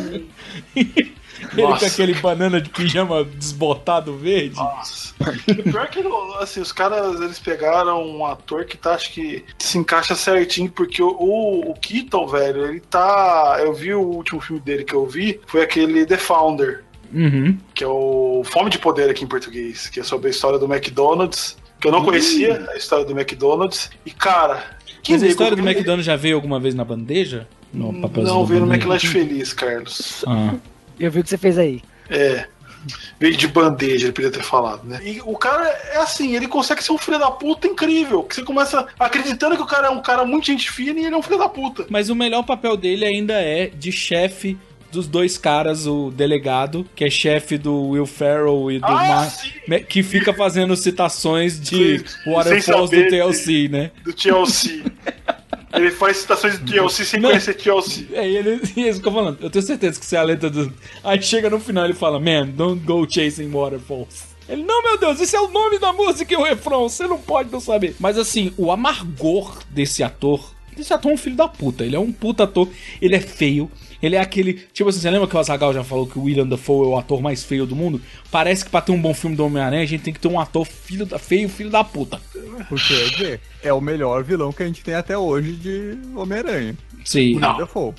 Ele com aquele banana de pijama desbotado verde. Nossa. Pior que, assim, os caras, eles pegaram um ator que acho que se encaixa certinho, porque o Keaton, velho, ele tá... Eu vi o último filme dele que eu vi, foi aquele The Founder. Que é o Fome de Poder aqui em português, que é sobre a história do McDonald's. Que eu não conhecia a história do McDonald's. E, cara... Mas a história do McDonald's já veio alguma vez na bandeja? Não, veio no McLanche Feliz, Carlos. Eu vi o que você fez aí. Veio de bandeja, ele podia ter falado, né? E o cara é assim, ele consegue ser um filho da puta incrível. Que você começa acreditando que o cara é um cara muito gente fina e ele é um filho da puta. Mas o melhor papel dele ainda é de chefe dos dois caras, o delegado, que é chefe do Will Ferrell e do que fica fazendo citações de Waterfalls do TLC, né? Do TLC. Ele faz citações de TLC sem conhecer TLC. Ele fica falando, eu tenho certeza que isso é a letra do... Aí chega no final e ele fala, man, don't go chasing waterfalls. Ele, não, meu Deus, esse é o nome da música e o refrão, você não pode não saber. Mas assim, o amargor desse ator é um filho da puta, ele é um puta ator, ele é feio. Ele é aquele... Tipo assim, você lembra que o Azaghal já falou que o William Dafoe é o ator mais feio do mundo? Parece que pra ter um bom filme do Homem-Aranha, a gente tem que ter um ator feio, filho da puta. Porque, quer dizer, é o melhor vilão que a gente tem até hoje de Homem-Aranha. Sim. Não. Dafoe.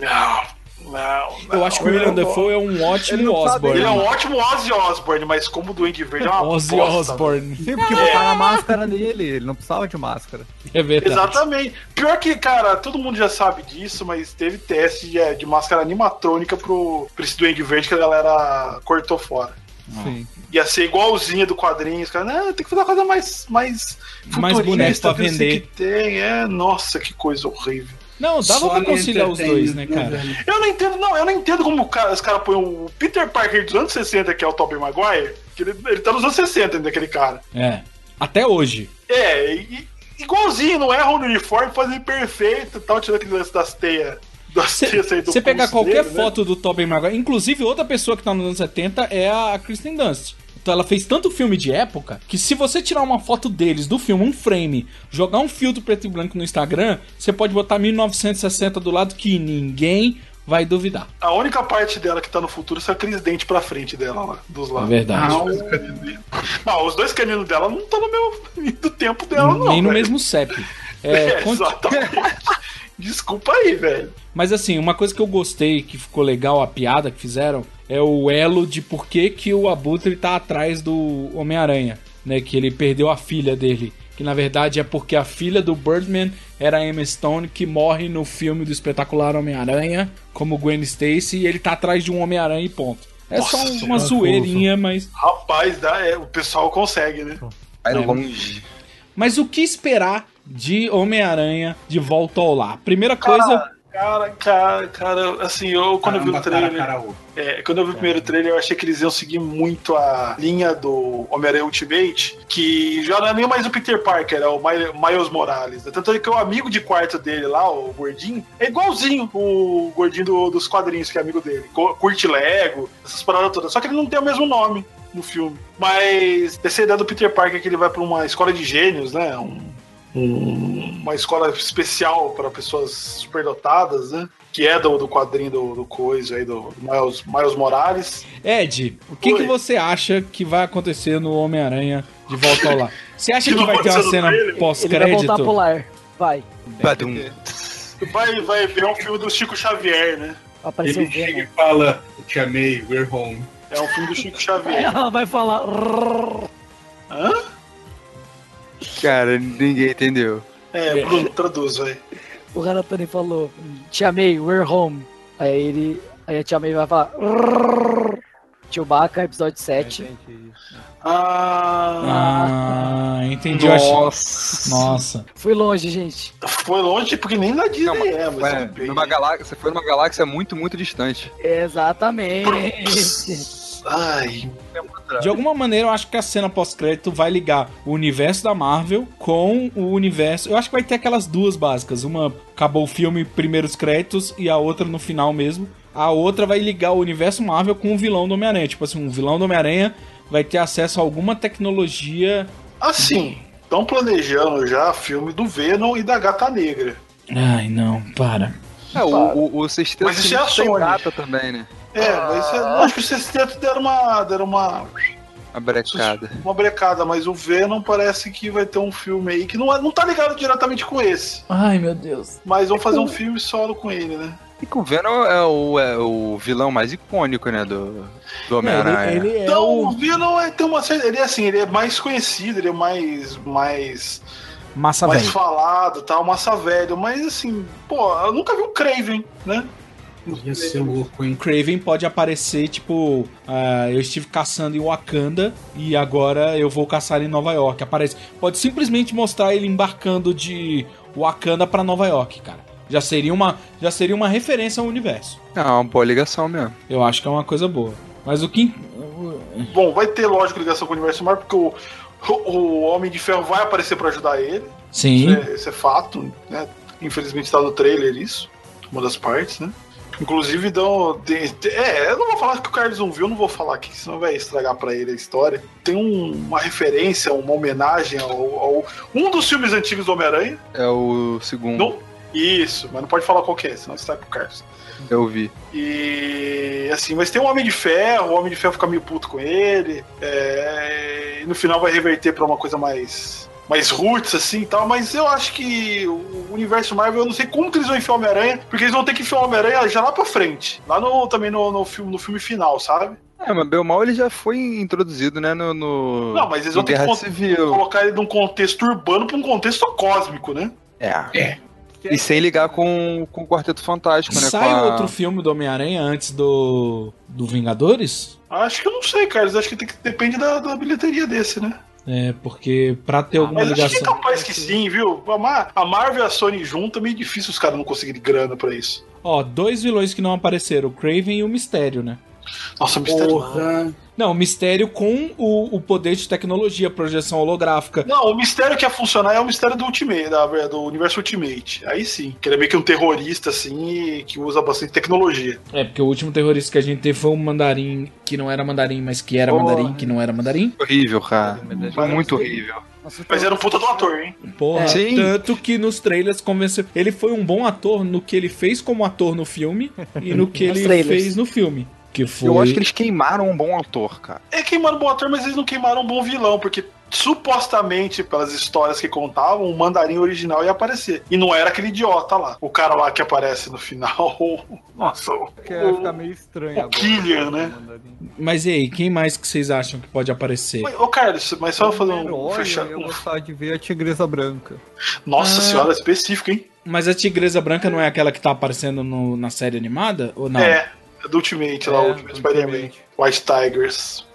Eu acho que o William Dafoe é um ótimo Osborn. Ele é um ótimo Ozzy Osbourne, mas como o Duende Verde é uma Ozzy Osbourne. Sim, porque botaram a máscara nele, ele não precisava de máscara. É verdade. Exatamente. Pior que, cara, todo mundo já sabe disso, mas teve teste de máscara animatrônica pra esse Duende Verde que a galera cortou fora. Sim. Ia ser igualzinha do quadrinho. Os caras, tem que fazer uma coisa mais bonito pra vender. Que tem. Nossa, que coisa horrível. Não, dava pra conciliar os dois, né, cara? Eu não entendo como os caras põem o Peter Parker dos anos 60, que é o Tobey Maguire, que ele tá nos anos 60 ainda, aquele cara. Até hoje. Igualzinho, não erra no uniforme, faz ele perfeito e tal, tirando aquele lance das teias Você pegar qualquer foto do Tobey Maguire, inclusive outra pessoa que tá nos anos 70 é a Kristen Dunst. Então ela fez tanto filme de época que se você tirar uma foto deles do filme, um frame, jogar um filtro preto e branco no Instagram, você pode botar 1960 do lado que ninguém vai duvidar. A única parte dela que tá no futuro são aqueles dentes pra frente dela lá, dos lados. É verdade. Não, os dois caninos dela não estão no mesmo do tempo dela, não. Nem no velho. mesmo CEP. Exatamente. Desculpa aí, velho. Mas assim, uma coisa que eu gostei, que ficou legal, a piada que fizeram, é o elo de por que o Abutre tá atrás do Homem-Aranha, né? Que ele perdeu a filha dele. Que na verdade é porque a filha do Birdman era a Emma Stone, que morre no filme do espetacular Homem-Aranha, como Gwen Stacy, e ele tá atrás de um Homem-Aranha e ponto. É Nossa, só uma zoeirinha, mas... Rapaz, o pessoal consegue, né? Vai longe. Mas o que esperar de Homem-Aranha de volta ao lar? Primeira coisa... Cara, assim, quando eu vi o trailer. Quando eu vi o primeiro trailer, eu achei que eles iam seguir muito a linha do Homem-Aranha Ultimate, que já não é nem mais o Peter Parker, é o Miles Morales. Tanto é que o amigo de quarto dele lá, o gordinho, é igualzinho o gordinho dos quadrinhos, que é amigo dele. Curte Lego, essas paradas todas. Só que ele não tem o mesmo nome no filme. Mas essa ideia do Peter Parker é que ele vai pra uma escola de gênios, né? Uma escola especial para pessoas superdotadas, né? Que é do quadrinho do coisa aí, do Miles Morales. Ed, o que você acha que vai acontecer no Homem-Aranha de volta ao lar? Você acha que vai ter uma cena pós-crédito? Ele vai voltar pro lar. Vai. Vai ver um filme do Chico Xavier, né? Ele chega e fala, eu te amei, we're home. É um filme do Chico Xavier. Ela vai falar... Hã? Cara, ninguém entendeu. Bruno, traduz, velho. O Ranatani falou, te amei, we're home. Aí a Tia May vai falar... Chewbacca, episódio 7. Entendi. Nossa. Fui longe, gente. Foi longe porque nem na Disney você foi numa galáxia muito, muito distante. Exatamente. Ai. De alguma maneira, eu acho que a cena pós-crédito vai ligar o universo da Marvel com o universo... Eu acho que vai ter aquelas duas básicas. Uma, acabou o filme, primeiros créditos, e a outra no final mesmo. A outra vai ligar o universo Marvel com o vilão do Homem-Aranha. Tipo assim, um vilão do Homem-Aranha vai ter acesso a alguma tecnologia... Assim, estão planejando já filme do Venom e da Gata Negra. Ai, não, para. O Sexteto Mas isso é a tem Sony. Gata também, né? Mas acho que o Sexteto deram uma brecada. Uma brecada, mas o Venom parece que vai ter um filme aí que não tá ligado diretamente com esse. Ai, meu Deus. Mas vão fazer um filme solo com ele, né? E que o Venom é o vilão mais icônico, né, do Homem-Aranha. O Venom tem uma certa... Ele é mais conhecido, ele é mais massa velho. Falado, tal, massa velho. Mas assim, eu nunca vi o Kraven, né? Ia ser louco, hein? Kraven pode aparecer, tipo, eu estive caçando em Wakanda e agora eu vou caçar em Nova York. Aparece. Pode simplesmente mostrar ele embarcando de Wakanda pra Nova York, cara. Já seria uma referência ao universo. É uma boa ligação mesmo. Eu acho que é uma coisa boa. Mas o que... Bom, vai ter, lógico, ligação com o universo Marvel, porque o Homem de Ferro vai aparecer pra ajudar ele. Sim. Isso é fato, né? Infelizmente tá no trailer isso. Uma das partes, né? Inclusive, eu não vou falar que o Carlos não viu, eu não vou falar aqui, senão vai estragar pra ele a história. Tem uma referência, uma homenagem ao um dos filmes antigos do Homem-Aranha. É o segundo. Isso, mas não pode falar qual que é, senão estraga pro Carlos. Eu vi. E assim, mas tem um Homem de Ferro, o Homem de Ferro fica meio puto com ele. E no final vai reverter pra uma coisa mais roots, assim e tal, mas eu acho que o universo Marvel, eu não sei como que eles vão enfiar o Homem-Aranha, porque eles vão ter que enfiar o Homem-Aranha já lá pra frente, lá também no filme final, sabe? Mas bem ou mal ele já foi introduzido, né, Não, mas eles vão ter que colocar ele de um contexto urbano pra um contexto cósmico, né? E sem ligar com o Quarteto Fantástico, né? Sai outro filme do Homem-Aranha antes do Vingadores? Acho que eu não sei, cara. Acho que depende da bilheteria desse, né? Porque pra ter alguma ligação... Mas acho que é capaz que sim, viu? A Marvel e a Sony junto é meio difícil os caras não conseguirem grana pra isso. 2 vilões que não apareceram, o Kraven e o Mistério, né? Nossa, Mistério. Porra. Não, o Mistério com o poder de tecnologia, projeção holográfica. Não, o mistério que ia funcionar é o mistério do Ultimate, do universo Ultimate. Aí sim, que ele é meio que um terrorista, assim, e que usa bastante tecnologia. É, porque o último terrorista que a gente teve foi um mandarim que não era mandarim, mas que era mandarim, que não era mandarim. Horrível, cara. Foi muito horrível. Mas era um puta do ator, hein? Porra, Sim. tanto que nos trailers convenceu. Ele foi um bom ator no que ele fez como ator no filme e no que Nos ele trailers. fez no filme. Que foi... Eu acho que eles queimaram um bom autor, cara. É queimaram um bom ator, mas eles não queimaram um bom vilão, porque supostamente, pelas histórias que contavam, o mandarim original ia aparecer. E não era aquele idiota lá. O cara lá que aparece no final. Nossa, Que vai ficar meio estranho o agora. Killian, né? Mas e aí, quem mais que vocês acham que pode aparecer? Ô, Carlos, mas só fazer um Olha, fechar. eu gostava de ver a Tigresa Branca. Nossa senhora, específico, hein? Mas a Tigresa Branca não é aquela que tá aparecendo na série animada? Ou não? É do Ultimate lá, o Ultimate Spider-Man. White Tigers.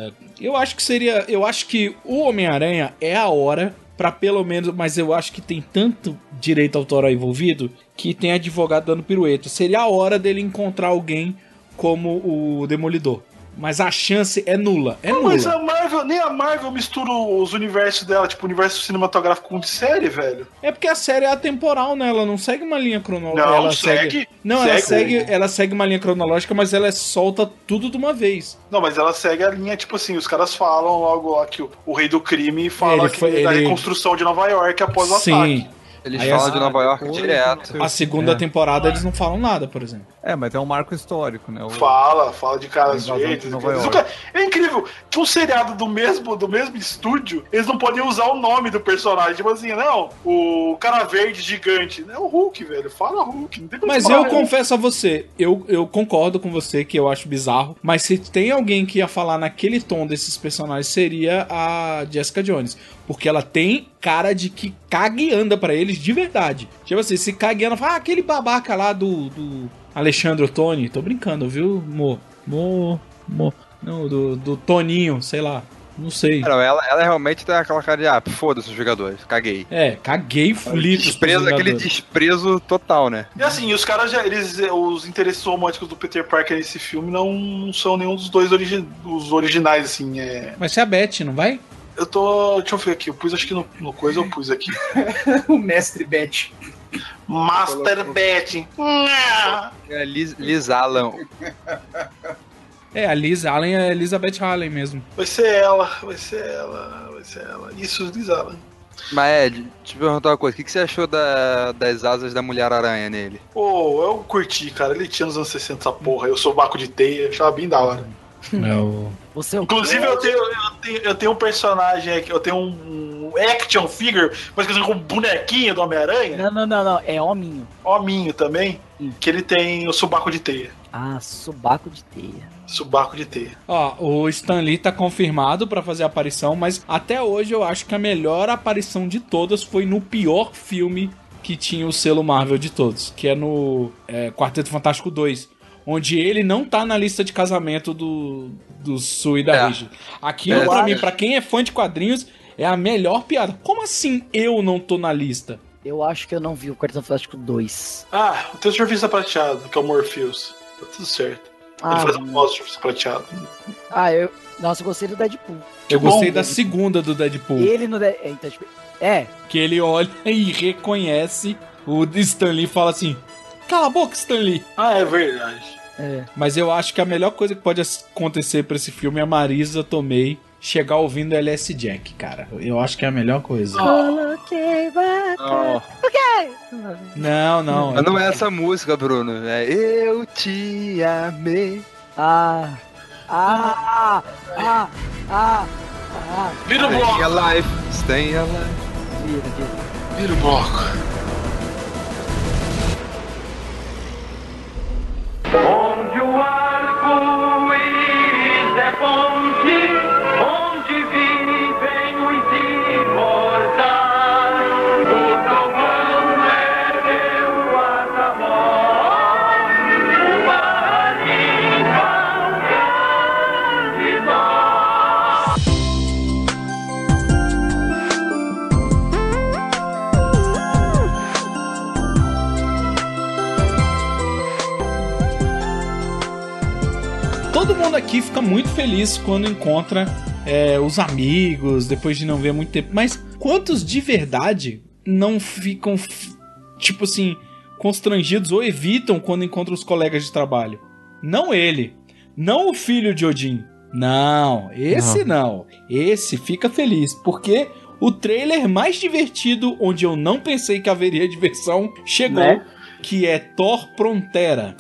Eu acho que seria. Eu acho que o Homem-Aranha é a hora pra pelo menos. Mas eu acho que tem tanto direito autoral envolvido que tem advogado dando pirueta. Seria a hora dele encontrar alguém como o Demolidor. Mas a chance é nula. É nula. Mas a Marvel, nem a Marvel mistura os universos dela, tipo, o universo cinematográfico com o de série, velho. É porque a série é atemporal, né? Ela não segue uma linha cronológica. Não, ela segue. Não, segue. ela segue uma linha cronológica, mas ela solta tudo de uma vez. Não, mas ela segue a linha, tipo assim, os caras falam logo lá que o rei do crime fala da reconstrução de Nova York após o ataque. Eles Aí falam de Nova York direto. A segunda temporada eles não falam nada, por exemplo. É, mas é um marco histórico, né? Fala de caras Invasão de jeitos. Nova York. É incrível que um seriado do mesmo estúdio, eles não podem usar o nome do personagem. Tipo assim, não, o cara verde gigante. É o Hulk, velho. Fala Hulk. Não tem como Mas falar, eu né? confesso a você, eu concordo com você que eu acho bizarro, mas se tem alguém que ia falar naquele tom desses personagens seria a Jessica Jones. Porque ela tem cara de que caga e anda pra eles de verdade. Tipo assim, se caga e anda, fala, aquele babaca lá do Alexandre Ottoni. Tô brincando, viu, Não, do Toninho, sei lá. Não sei. Não, ela realmente tem aquela cara de, foda-se os jogadores, caguei. Caguei flipos. Aquele desprezo total, né? E assim, os caras os interesses românticos do Peter Parker nesse filme não são nenhum dos dois os originais, assim. Vai ser a Beth, não vai? Deixa eu ver aqui, eu pus, acho que no coisa eu pus aqui. O Mestre Bet. Master Bet. É a Liz Allen. A Liz Allen é a Elizabeth Allen mesmo. Vai ser ela. Isso, Liz Allen. Mas Ed, deixa eu perguntar uma coisa. O que você achou das asas da Mulher-Aranha nele? Pô, eu curti, cara. Ele tinha nos anos 60 essa porra. Eu sou baco de teia, achava bem da hora. Inclusive, eu tenho um personagem aqui, eu tenho um action figure, mas que com um bonequinho do Homem-Aranha. Não. É hominho. Hominho também, que ele tem o subaco de teia. Ah, subaco de teia. Subaco de teia. Ó, o Stan Lee tá confirmado pra fazer a aparição, mas até hoje eu acho que a melhor aparição de todas foi no pior filme que tinha o selo Marvel de todos, que é no Quarteto Fantástico 2. Onde ele não tá na lista de casamento do Sue e da Rachel. Aquilo, pra mim, pra quem é fã de quadrinhos, é a melhor piada. Como assim eu não tô na lista? Eu acho que eu não vi o Quarteto Fantástico 2. Ah, tem o Surfista Prateado, que é o Morpheus. Tá tudo certo. Ele faz a voz do Surfista Prateado. Nossa, eu gostei do Deadpool. Eu gostei da segunda do Deadpool. Ele no Deadpool. Que ele olha e reconhece o Stan Lee e fala assim: cala a boca, Stan Lee. É verdade. Mas eu acho que a melhor coisa que pode acontecer pra esse filme é a Marisa Tomei chegar ouvindo LS Jack, cara. Eu acho que é a melhor coisa. Coloquei vaca. Por quê? Não. Mas não é essa música, Bruno. É Eu Te Amei. Vira o bloco. Stay alive. Stay alive. Vira o bloco. Onde o arco-íris é ponte, onde vivem os imortais. O trovão é meu amor, o animal de nós. aqui fica muito feliz quando encontra os amigos, depois de não ver há muito tempo. Mas quantos de verdade não ficam, tipo assim, constrangidos ou evitam quando encontram os colegas de trabalho? Não ele. Não o filho de Odin. Não, esse não. Esse fica feliz, porque o trailer mais divertido, onde eu não pensei que haveria diversão, chegou, né? Que é Thor Prontera.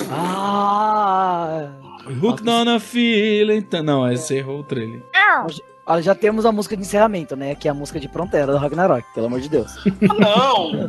Hooked on a Feeling. Não, esse errou o trailer. Olha, já temos a música de encerramento, né? Que é a música de Prontera do Ragnarok, pelo amor de Deus. Não!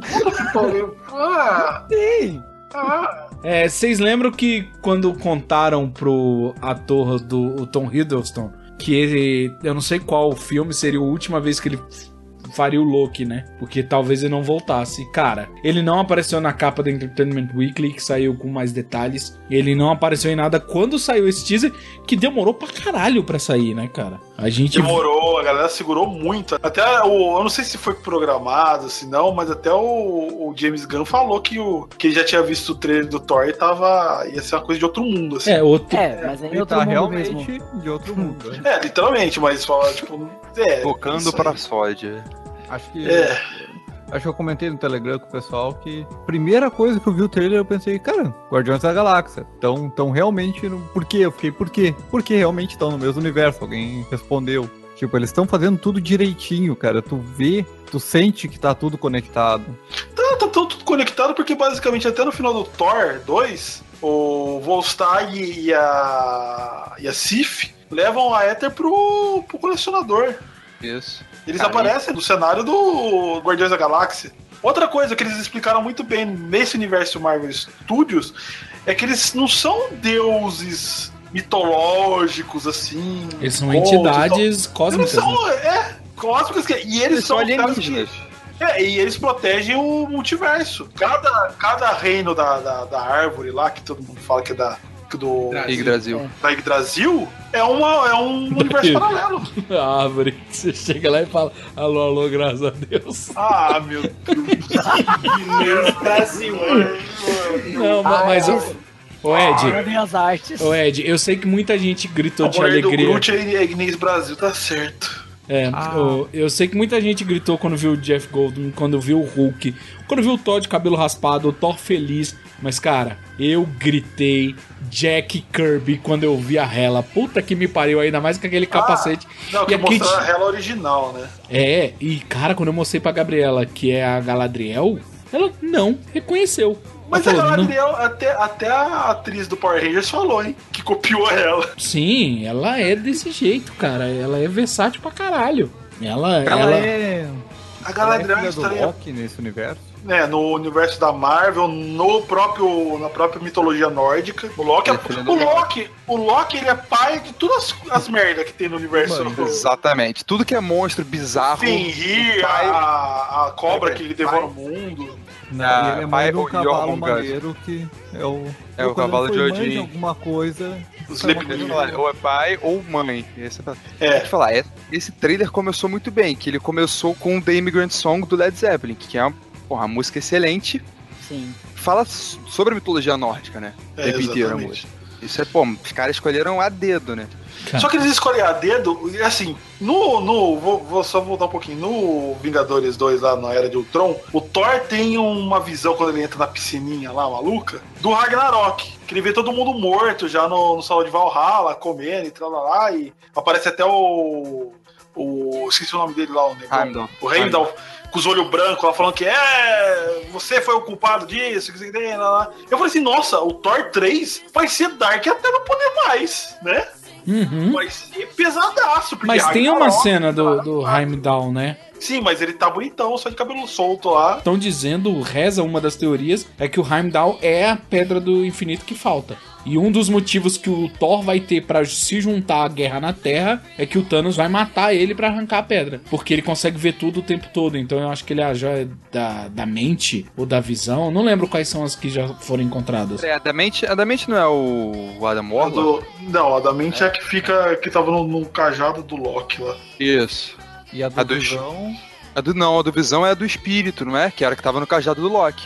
Sim! Vocês lembram que quando contaram pro ator do Tom Hiddleston que ele, eu não sei qual filme seria a última vez que ele faria o Loki, né? Porque talvez ele não voltasse. Cara, ele não apareceu na capa da Entertainment Weekly, que saiu com mais detalhes. Ele não apareceu em nada quando saiu esse teaser, que demorou pra caralho pra sair, né, cara? A gente... Demorou, a galera segurou muito. Até eu não sei se foi programado, se não, mas até o James Gunn falou que ele já tinha visto o trailer do Thor e ia ser uma coisa de outro mundo, assim. Mas em outro mundo realmente mesmo. De outro mundo. Literalmente, mas fala, tipo... Tocando pra sódia. Acho que eu comentei no Telegram com o pessoal que primeira coisa que eu vi o trailer eu pensei, cara, Guardiões da Galáxia. Então realmente, por quê? Eu fiquei, por quê? Porque realmente estão no mesmo universo. Alguém respondeu. Tipo, eles estão fazendo tudo direitinho, cara. Tu vê, tu sente que tá tudo conectado. Tá tudo conectado porque basicamente até no final do Thor 2, o Volstagg e a Sif levam a Aether pro colecionador. Isso. Eles aparecem no cenário do Guardiões da Galáxia. Outra coisa que eles explicaram muito bem nesse universo Marvel Studios é que eles não são deuses mitológicos, assim. Eles são entidades cósmicas. Eles são, cósmicas. E eles são alienígenas. E eles protegem o multiverso. Cada reino da árvore lá, que todo mundo fala que é do Yggdrasil. Da Yggdrasil é um universo paralelo. A árvore que você chega lá e fala alô, graças a Deus. Ah, meu Deus. Brasil. Não, mas Ed, Ed, eu sei que muita gente gritou de alegria. O Groot é Inês Brasil, tá certo. Eu sei que muita gente gritou quando viu o Jeff Goldblum, quando viu o Hulk, quando viu o Thor de cabelo raspado, o Thor feliz. Mas, cara, eu gritei Jack Kirby quando eu vi a Hela. Puta que me pariu, ainda mais com aquele capacete. Não, que mostrou a Hela original, né? E, cara, quando eu mostrei pra Gabriela que é a Galadriel, ela não reconheceu. Mas a Galadriel, até a atriz do Power Rangers falou, hein? Que copiou ela. Sim, ela é desse jeito, cara. Ela é versátil pra caralho. Ela é... A Galadriel é do Loki nesse universo. No universo da Marvel, na própria mitologia nórdica. O Loki ele é pai de todas as merdas que tem no universo. Exatamente. Tudo que é monstro bizarro. Fenrir, a cobra que ele devora o mundo. Não, ele é mais um cavalo maneiro que é o cavalo de Odin. Alguma coisa. Ou é pai ou mãe. Vou te falar, esse trailer começou muito bem, que ele começou com The Immigrant Song do Led Zeppelin, que é uma música excelente. Sim. Fala sobre a mitologia nórdica, né? O tempo inteiro a música. Isso os caras escolheram a dedo, né? Só que eles escolheram a dedo, assim, vou só voltar um pouquinho, no Vingadores 2 lá na Era de Ultron, o Thor tem uma visão quando ele entra na piscininha lá, maluca, do Ragnarok, que ele vê todo mundo morto já no salão de Valhalla, comendo e tal, lá, e aparece até esqueci o nome dele lá, o Heimdall, com os olhos brancos lá, falando que você foi o culpado disso, lá. Eu falei assim, nossa, o Thor 3 vai ser dark até não poder mais, né? Uhum. Vai ser pesadaço. Mas tem uma cena do Heimdall, né? Sim, mas ele tá bonitão, só de cabelo solto lá. Estão dizendo, reza uma das teorias, é que o Heimdall é a pedra do infinito que falta. E um dos motivos que o Thor vai ter pra se juntar à guerra na Terra é que o Thanos vai matar ele pra arrancar a pedra. Porque ele consegue ver tudo o tempo todo. Então eu acho que ele é a joia da mente ou da visão. Não lembro quais são as que já foram encontradas. A da mente não é o Adam Warlock? Não, a da mente é a que tava no cajado do Loki lá. Isso. E a do Visão? A do Visão é a do espírito, não é? Que era a que tava no cajado do Loki.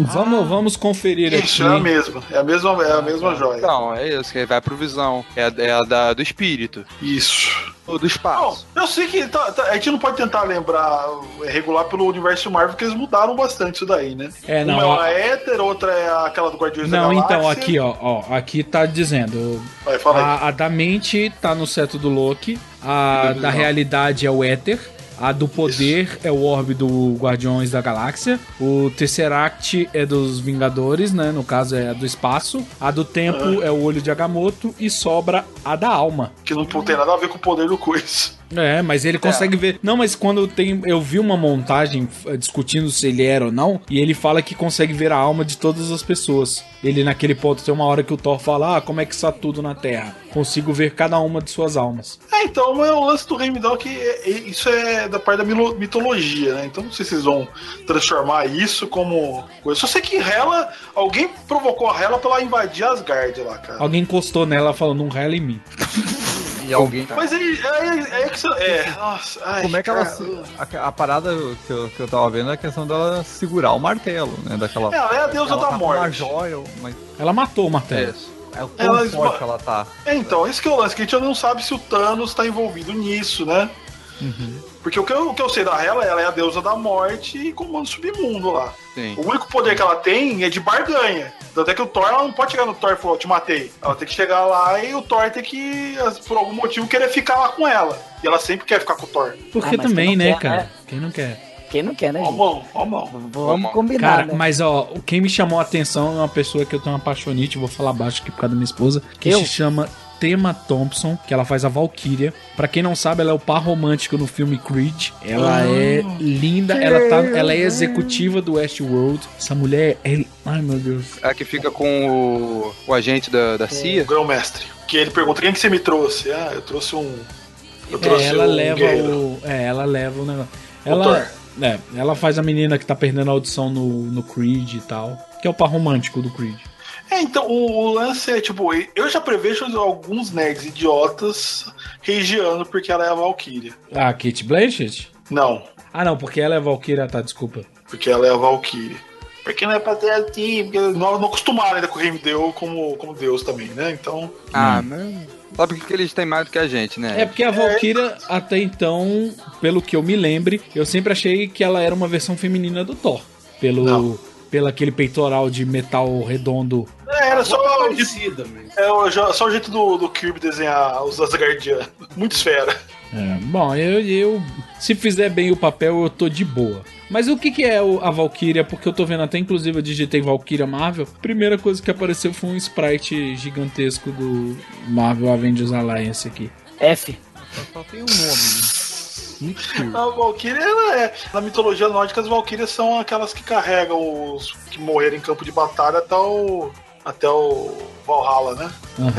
Vamos conferir Isso, aqui. é a mesma. É a mesma joia. Então, é isso, que vai pro Visão. É do espírito. Isso. Ou do espaço. Bom, eu sei que a gente não pode tentar lembrar, regular pelo universo Marvel, porque eles mudaram bastante isso daí, né? Não. Uma é uma Éter, outra é aquela do Guardiões da Não, Galáxia. então, aqui, ó. Aqui tá dizendo. Vai, fala aí. A da mente tá no cetro do Loki. A da realidade é o Éter. A do poder é o orbe do Guardiões da Galáxia. O Tesseract é dos Vingadores, né? No caso é a do espaço. A do tempo é o olho de Agamotto. E sobra a da alma. Que não tem nada a ver com o poder do coisa. É, mas ele consegue ver. Não, mas quando eu vi uma montagem discutindo se ele era ou não, e ele fala que consegue ver a alma de todas as pessoas. Ele naquele ponto tem uma hora que o Thor fala: como é que está tudo na Terra? Consigo ver cada uma de suas almas. Então é o lance do Heimdall que isso é da parte da mitologia, né? Então não sei se vocês vão transformar isso como coisa. Só sei que Hela, alguém provocou a Hela pra ela invadir Asgard lá, cara. Alguém encostou nela falando: não rela em mim. E alguém. Mas aí que você. Nossa, ai, Como é que ela. cara. A parada que eu tava vendo é a questão dela segurar o martelo, né? Daquela. Ela é a deusa da tá com morte. uma joia, mas. Ela matou o martelo. É o quão Ela forte ela tá. Então, esse que é o lance, que a gente não sabe se o Thanos tá envolvido nisso, né? Porque o que eu sei da Hela, ela é a deusa da morte e comanda o submundo lá. Sim. O único poder que ela tem é de barganha. Tanto é que o Thor, ela não pode chegar no Thor e falar: te matei. Ela tem que chegar lá e o Thor tem que, por algum motivo, querer ficar lá com ela. E ela sempre quer ficar com o Thor. Porque mas também, quem não né, quer, cara? né? Quem não quer? Quem não quer, né? Ó, gente? mão, ó, mão. Vamos combinar, Cara, né? mas ó, quem me chamou a atenção é uma pessoa que eu tenho uma apaixonite, vou falar baixo aqui por causa da minha esposa, que se chama Tema Thompson, que ela faz a Valkyria. Pra quem não sabe, ela é o par romântico no filme Creed. Ela é linda, ela é executiva do Westworld. Essa mulher é... Ai, meu Deus. É que fica com o agente da CIA. O grão-mestre. Que ele pergunta: quem que você me trouxe? Eu trouxe um... Ela um leva guerreiro. ela leva o negócio. Thor. Ela faz a menina que tá perdendo a audição no Creed e tal. Que é o par romântico do Creed. Então, o lance é, tipo, eu já prevejo alguns nerds idiotas reigeando porque ela é a Valkyria. Ah, Kate Blanchett? Não, Ah, não, porque ela é Valkyria, tá, desculpa. porque ela é a Valkyria. Porque não é pra ter assim, porque não acostumaram ainda com o Heimdall como Deus também, né? Então... Mas... Sabe o que eles têm mais do que a gente, né? É porque a Valkyria, até então, pelo que eu me lembre, eu sempre achei que ela era uma versão feminina do Thor. Pelo aquele peitoral de metal redondo. Era só parecida, mas... só o jeito do Kirby desenhar os Asgardianos. Muito esfera. Bom, eu se fizer bem o papel, eu tô de boa. Mas o que é a Valkyria? Porque eu tô vendo até, inclusive, eu digitei Valkyria Marvel. Primeira coisa que apareceu foi um sprite gigantesco do Marvel Avengers Alliance aqui. F. Só tem um nome, né? A Valkyria, ela é... Na mitologia nórdica, as Valkyrias são aquelas que carregam os que morreram em campo de batalha até o Valhalla, né?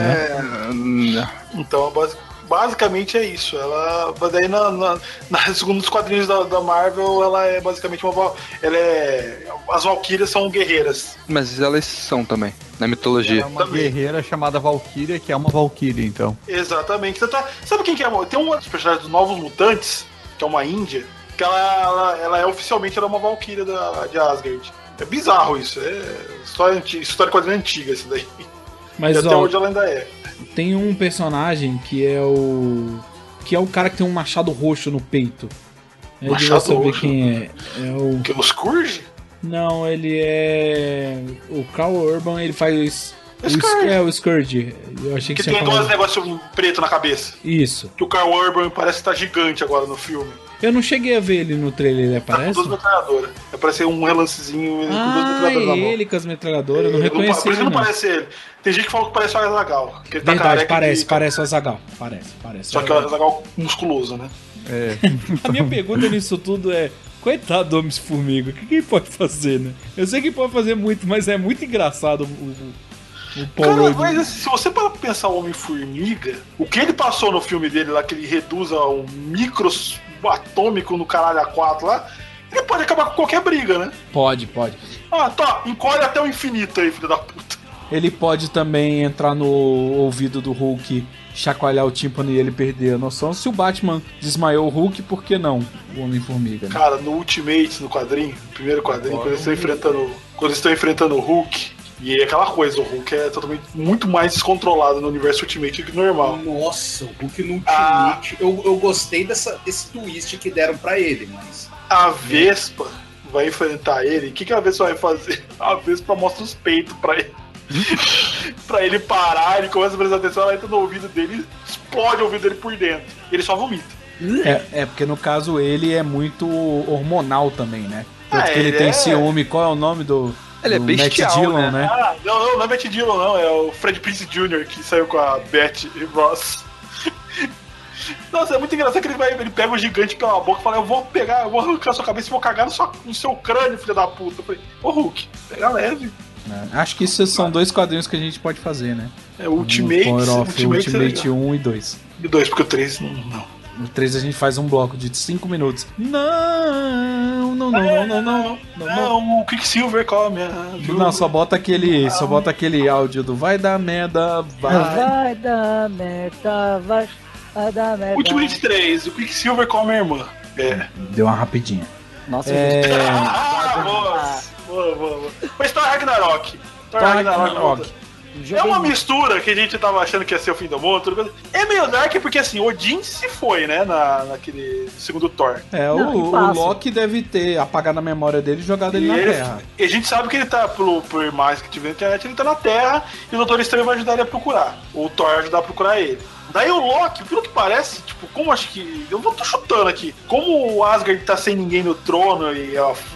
Então, basicamente é isso. Ela, daí segundo os quadrinhos da Marvel, ela é basicamente as Valkyrias são guerreiras. Mas elas são também, na mitologia. É uma guerreira chamada Valkyria, que é uma Valkyria, então. Exatamente. Sabe quem que é? Tem um dos personagens dos Novos Mutantes, que é uma índia, que ela é oficialmente uma Valkyria de Asgard. É bizarro isso. É história quadrinho antiga isso daí. Mas, e até hoje ela ainda é. Tem um personagem que é o cara que tem um machado roxo no peito. Machado saber roxo? Quem é. Que é o Scourge? Não, ele é... O Carl Urban, ele faz... O Scourge. Eu achei que tem dois negócios preto na cabeça. Isso. Que o Carl Urban parece estar gigante agora no filme. Eu não cheguei a ver ele no trailer, ele aparece? Tá com duas metralhadoras. Apareceu um relancezinho com duas metralhadoras na mão. Ele com as metralhadoras, eu não reconheci ele, não parece ele. Tem gente que fala que parece o Azaghal. Verdade, parece o Azaghal. Parece. Só que é o Azaghal musculoso, né? A minha pergunta nisso tudo é... Coitado do Homem-Formiga, o que ele pode fazer, né? Eu sei que pode fazer muito, mas é muito engraçado o Paul Cara, mas assim, se você para pensar o Homem-Formiga, o que ele passou no filme dele lá, que ele reduz a um micro atômico no caralho A4 lá, ele pode acabar com qualquer briga, né? Pode. Encolhe até o infinito aí, filho da puta. Ele pode também entrar no ouvido do Hulk, chacoalhar o tímpano e ele perder a noção. Se o Batman desmaiou o Hulk, por que não o Homem-Formiga? Né? Cara, no Ultimates, no primeiro quadrinho, quando eles estão enfrentando quando eles estão enfrentando o Hulk. E é aquela coisa, o Hulk é totalmente muito mais descontrolado no universo Ultimate do que normal. Nossa, o Hulk no Ultimate. Eu gostei desse twist que deram pra ele, mas. A Vespa vai enfrentar ele. O que a Vespa vai fazer? A Vespa mostra os peitos pra ele. Pra ele parar, ele começa a prestar atenção, ela entra no ouvido dele, explode o ouvido dele por dentro. Ele só vomita. Porque no caso ele é muito hormonal também, né? Tanto que ele tem ciúme. Qual é o nome do. Ele é bestial, Matt Dillon, né? Ah, não é Matt Dillon, não. É o Fred Prinze Jr. que saiu com a Beth Ross. Nossa, é muito engraçado que ele pega o gigante pela boca e fala: eu vou arrancar sua cabeça e vou cagar no seu crânio, filho da puta. Eu falei: ô Hulk, pega leve. Acho que esses são 2 quadrinhos que a gente pode fazer, né? É o Ultimate 1 e 2. E 2, porque o 3 não. No 3 a gente faz um bloco de 5 minutos. Não. O Quicksilver come. Não, só bota aquele áudio do vai dar merda, Vai dar merda, vai dar merda. Ultimate 3, o Quicksilver come a irmã. Deu uma rapidinha. Nossa, boa. Mas Thor Ragnarok. Thor Ragnarok. É uma mistura que a gente tava achando que ia ser o fim do mundo. Tudo. É meio dark porque assim, Odin se foi, né? Naquele segundo Thor. O Loki deve ter apagado a memória dele e jogado ele na Terra. E a gente sabe que ele tá, por mais que tiver na internet, ele tá na Terra e o Doutor Estranho vai ajudar ele a procurar. O Thor vai ajudar a procurar ele. Daí o Loki, pelo que parece, tipo, como acho que. Eu tô chutando aqui. Como o Asgard tá sem ninguém no trono e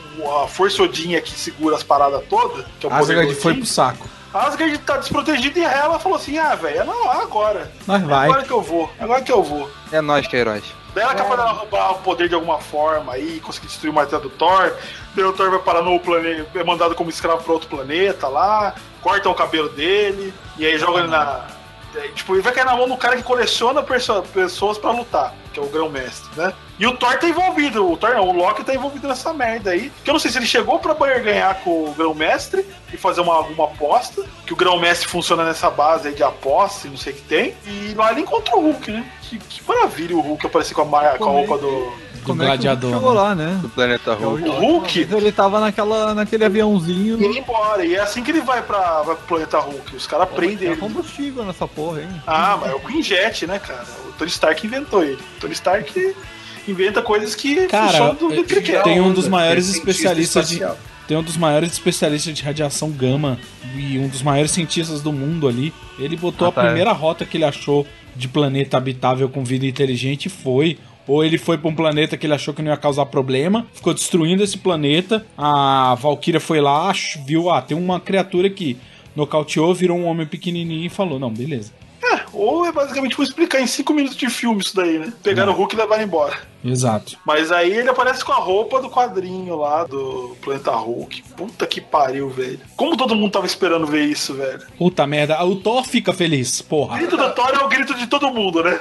a Força Odin que segura as paradas todas. Que é o Asgard foi pro saco. A Asgard tá desprotegida e ela falou assim: velho, não, agora. Nós vai. Agora que eu vou. É nós que é heróis. Daí ela é capaz de roubar o poder de alguma forma aí, conseguir destruir o martelo do Thor. Daí o Thor vai parar no planeta, é mandado como escravo pra outro planeta lá, cortam o cabelo dele, e aí jogam ele na. Tipo, ele vai cair na mão do cara que coleciona pessoas pra lutar, que é o Grão-Mestre, né? E o Thor tá envolvido, o Loki tá envolvido nessa merda aí. Que eu não sei se ele chegou pra ganhar com o Grão-Mestre e fazer alguma aposta, que o Grão-Mestre funciona nessa base aí de aposta e não sei o que tem. E lá ele encontra o Hulk, né? Que maravilha o Hulk aparecer com a roupa do gladiador. Chegou lá, né? Do planeta Hulk. O Hulk? Ele tava naquele aviãozinho. E ele embora. E é assim que ele vai pro planeta Hulk. Os caras prendem ele. Tem combustível nessa porra, hein? Mas é o Queen Jet, né, cara? O Tony Stark inventou ele. O Tony Stark inventa coisas que funcionam do jeito que ele quer. Tem um dos maiores especialistas Tem um dos maiores especialistas de radiação gama e um dos maiores cientistas do mundo ali. Ele botou a primeira rota que ele achou de planeta habitável com vida inteligente e foi. Ou ele foi pra um planeta que ele achou que não ia causar problema, ficou destruindo esse planeta. A Valkyria foi lá, viu, tem uma criatura que nocauteou, virou um homem pequenininho e falou, não, beleza. Ou é basicamente explicar em 5 minutos de filme isso daí, né? Pegaram o Hulk e levaram embora. Exato. Mas aí ele aparece com a roupa do quadrinho lá do Planeta Hulk. Puta que pariu, velho. Como todo mundo tava esperando ver isso, velho? Puta merda, o Thor fica feliz, porra. O grito do Thor é o grito de todo mundo, né?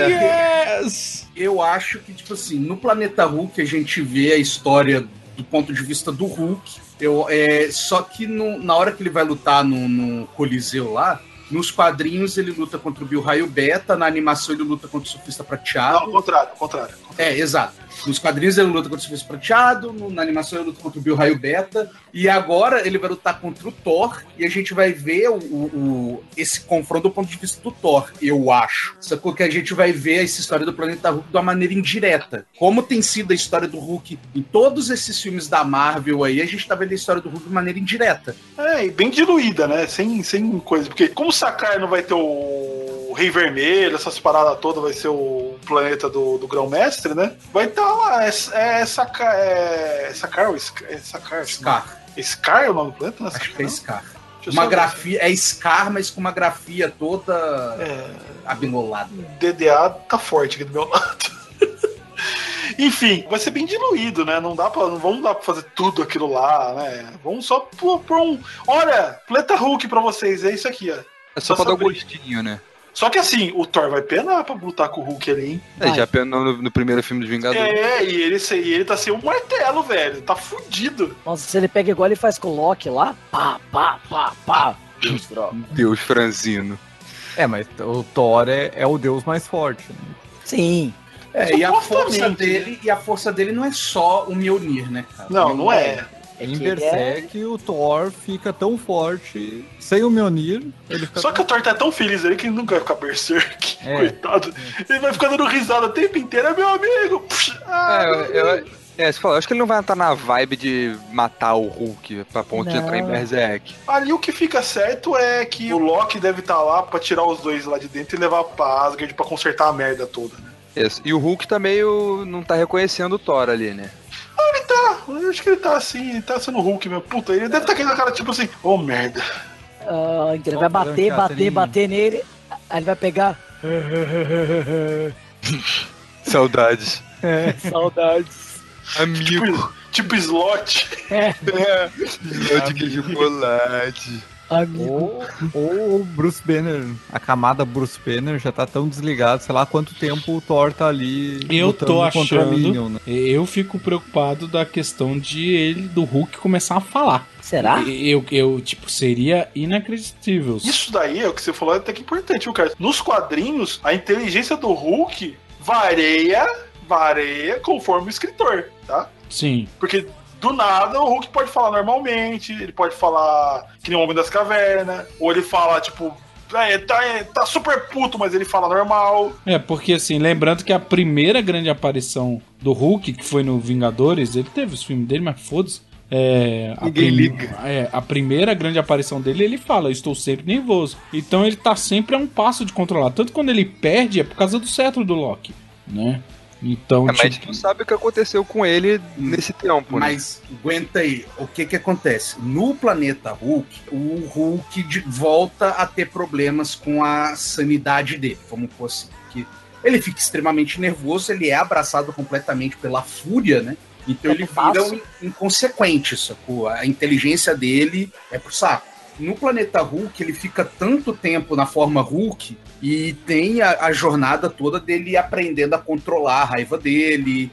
Yes! Eu acho que, tipo assim, no Planeta Hulk a gente vê a história do ponto de vista do Hulk. Só que na hora que ele vai lutar no Coliseu lá, nos quadrinhos ele luta contra o Bill Raio Beta, na animação ele luta contra o Surfista Prateado. Não, ao contrário. Exato. Nos quadrinhos ele luta contra o Surfista Prateado, na animação ele luta contra o Bill Raio Beta, e agora ele vai lutar contra o Thor, e a gente vai ver esse confronto do ponto de vista do Thor, eu acho. Só que a gente vai ver essa história do Planeta Hulk de uma maneira indireta. Como tem sido a história do Hulk em todos esses filmes da Marvel aí, a gente tá vendo a história do Hulk de maneira indireta. E bem diluída, né? Sem coisa. Porque como o Sakaar não vai ter o Rei Vermelho, essas paradas todas, vai ser o planeta do Grão-Mestre, né? Vai estar lá, Sakaar ou Sakaar? Scar é o nome do planeta? Acho que é Scar. Uma grafia, é Scar, mas com uma grafia toda abinolada. DDA tá forte aqui do meu lado. Enfim, vai ser bem diluído, né? Não vamos dar pra fazer tudo aquilo lá, né? Vamos só pôr olha, Planeta Hulk pra vocês, é isso aqui, ó. É só pra dar um gostinho, né? Só que assim, o Thor vai penar pra lutar com o Hulk ali, hein? Já penou no primeiro filme dos Vingadores. E ele tá sem um martelo, velho. Tá fudido. Nossa, se ele pega igual ele faz com o Loki lá, pá. Deus franzino. Mas o Thor é o deus mais forte. Né? Sim. E a força dele não é só o Mjolnir, né, cara? Não é. Em Berserk, o Thor fica tão forte sem o Mjolnir. Só que o Thor tá tão feliz ali que ele nunca vai ficar Berserk. Coitado. Ele vai ficar dando risada o tempo inteiro. É meu amigo. Você falou, acho que ele não vai entrar na vibe de matar o Hulk pra ponto de entrar em Berserk. Ali o que fica certo é que o Loki deve estar lá pra tirar os dois lá de dentro e levar pra Asgard pra consertar a merda toda, né? Isso. E o Hulk tá meio... não tá reconhecendo o Thor ali, né? Ele tá. Eu acho que ele tá assim, ele tá sendo Hulk, meu. Puta, ele deve estar aquele cara tipo assim, merda. Ele vai bater nele, aí ele vai pegar. Saudades. Saudades. Amigo. Tipo slot. Slot de chocolate. Ou o Bruce Banner, a camada Bruce Banner já tá tão desligado, sei lá quanto tempo o Thor tá ali lutando contra a Minion, né? Eu fico preocupado da questão do Hulk começar a falar. Será? Tipo, seria inacreditável. Isso daí é o que você falou, é até que importante, viu, cara? Nos quadrinhos, a inteligência do Hulk varia conforme o escritor, tá? Sim. Porque do nada o Hulk pode falar normalmente, ele pode falar que nem o Homem das Cavernas, ou ele fala, tipo, tá super puto, mas ele fala normal. Porque assim, lembrando que a primeira grande aparição do Hulk, que foi no Vingadores, ele teve os filmes dele, mas foda-se. A primeira grande aparição dele, ele fala, eu estou sempre nervoso. Então ele tá sempre a um passo de controlar. Tanto quando ele perde, é por causa do cetro do Loki, né? Então, mas a gente não sabe o que aconteceu com ele nesse tempo, né? Mas aguenta aí, o que acontece? No planeta Hulk, o Hulk volta a ter problemas com a sanidade dele, vamos pôr assim. Que ele fica extremamente nervoso, ele é abraçado completamente pela fúria, né? Então ele vira um inconsequente, sacou? A inteligência dele é pro saco. No planeta Hulk, ele fica tanto tempo na forma Hulk e tem a jornada toda dele aprendendo a controlar a raiva dele,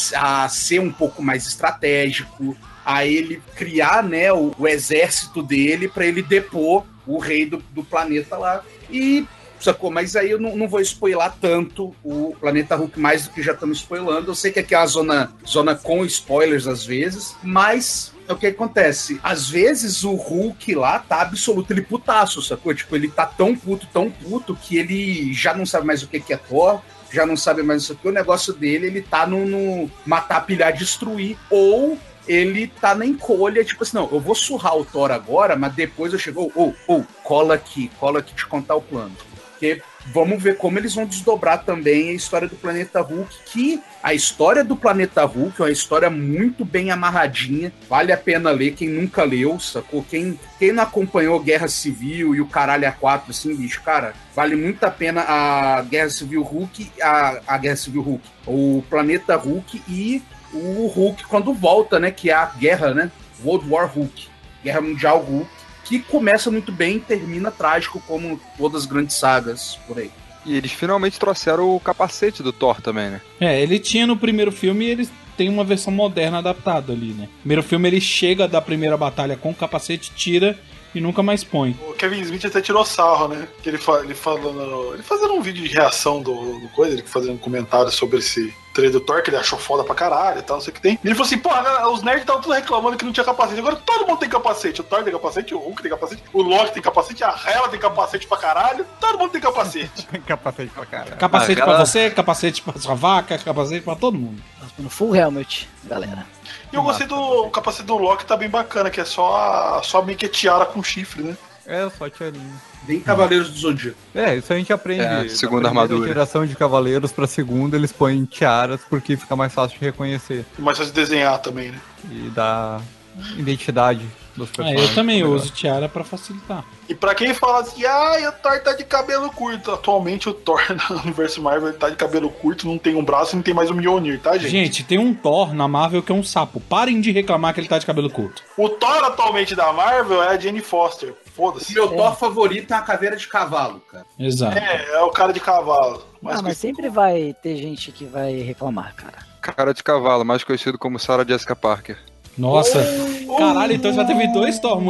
a ser um pouco mais estratégico, a ele criar, né, o exército dele para ele depor o rei do planeta lá. E, sacou? Mas aí eu não vou spoiler tanto o planeta Hulk mais do que já estamos spoilando. Eu sei que aqui é uma zona com spoilers às vezes, mas... o que acontece? Às vezes o Hulk lá tá absoluto, ele putaço, sacou? Tipo, ele tá tão puto que ele já não sabe mais o que é Thor, já não sabe mais o que. O negócio dele, ele tá no matar, pilhar, destruir, ou ele tá na encolha, tipo assim, não, eu vou surrar o Thor agora, mas depois eu chego, cola aqui te contar o plano. Porque vamos ver como eles vão desdobrar também a história do Planeta Hulk, que a história do Planeta Hulk é uma história muito bem amarradinha, vale a pena ler, quem nunca leu, sacou? Quem não acompanhou Guerra Civil e o caralho A4, assim, bicho, cara, vale muito a pena a Guerra Civil Hulk, a Guerra Civil Hulk, o Planeta Hulk e o Hulk quando volta, né, que é a guerra, né, World War Hulk, Guerra Mundial Hulk, que começa muito bem e termina trágico, como todas as grandes sagas por aí. E eles finalmente trouxeram o capacete do Thor também, né? Ele tinha no primeiro filme e eles têm uma versão moderna adaptada ali, né? No primeiro filme ele chega da primeira batalha com o capacete, tira e nunca mais põe. O Kevin Smith até tirou sarro, né? Que ele fazendo um vídeo de reação do coisa, ele fazendo um comentário sobre esse trailer do Thor, que ele achou foda pra caralho e tal, não sei o que tem. E ele falou assim, porra, os nerds estavam tudo reclamando que não tinha capacete. Agora todo mundo tem capacete. O Thor tem capacete, o Hulk tem capacete, o Loki tem capacete, a Hela tem capacete pra caralho. Todo mundo tem capacete. Capacete pra caralho. Capacete pra você, capacete pra sua vaca, capacete pra todo mundo. No full helmet, galera. E eu gostei do capacete do Loki, tá bem bacana, que é só meio que tiara com chifre, né? Só tiarinha. Bem Cavaleiros do Zodíaco. Isso a gente aprende. Segunda armadura. Geração de Cavaleiros pra segunda, eles põem tiaras porque fica mais fácil de reconhecer. E mais fácil de desenhar também, né? E dá identidade dos personagens. Eu também uso tiara pra facilitar. E pra quem fala assim, o Thor tá de cabelo curto. Atualmente o Thor no universo Marvel tá de cabelo curto, não tem um braço e não tem mais um Mjolnir, tá, gente? Gente, tem um Thor na Marvel que é um sapo. Parem de reclamar que ele tá de cabelo curto. O Thor atualmente da Marvel é a Jane Foster. Foda-se. Meu Thor favorito é a caveira de cavalo, cara. Exato. É o cara de cavalo. Mas sempre vai ter gente que vai reclamar, cara. Cara de cavalo, mais conhecido como Sarah Jessica Parker. Nossa, caralho, então já teve 2 Thor, mulher.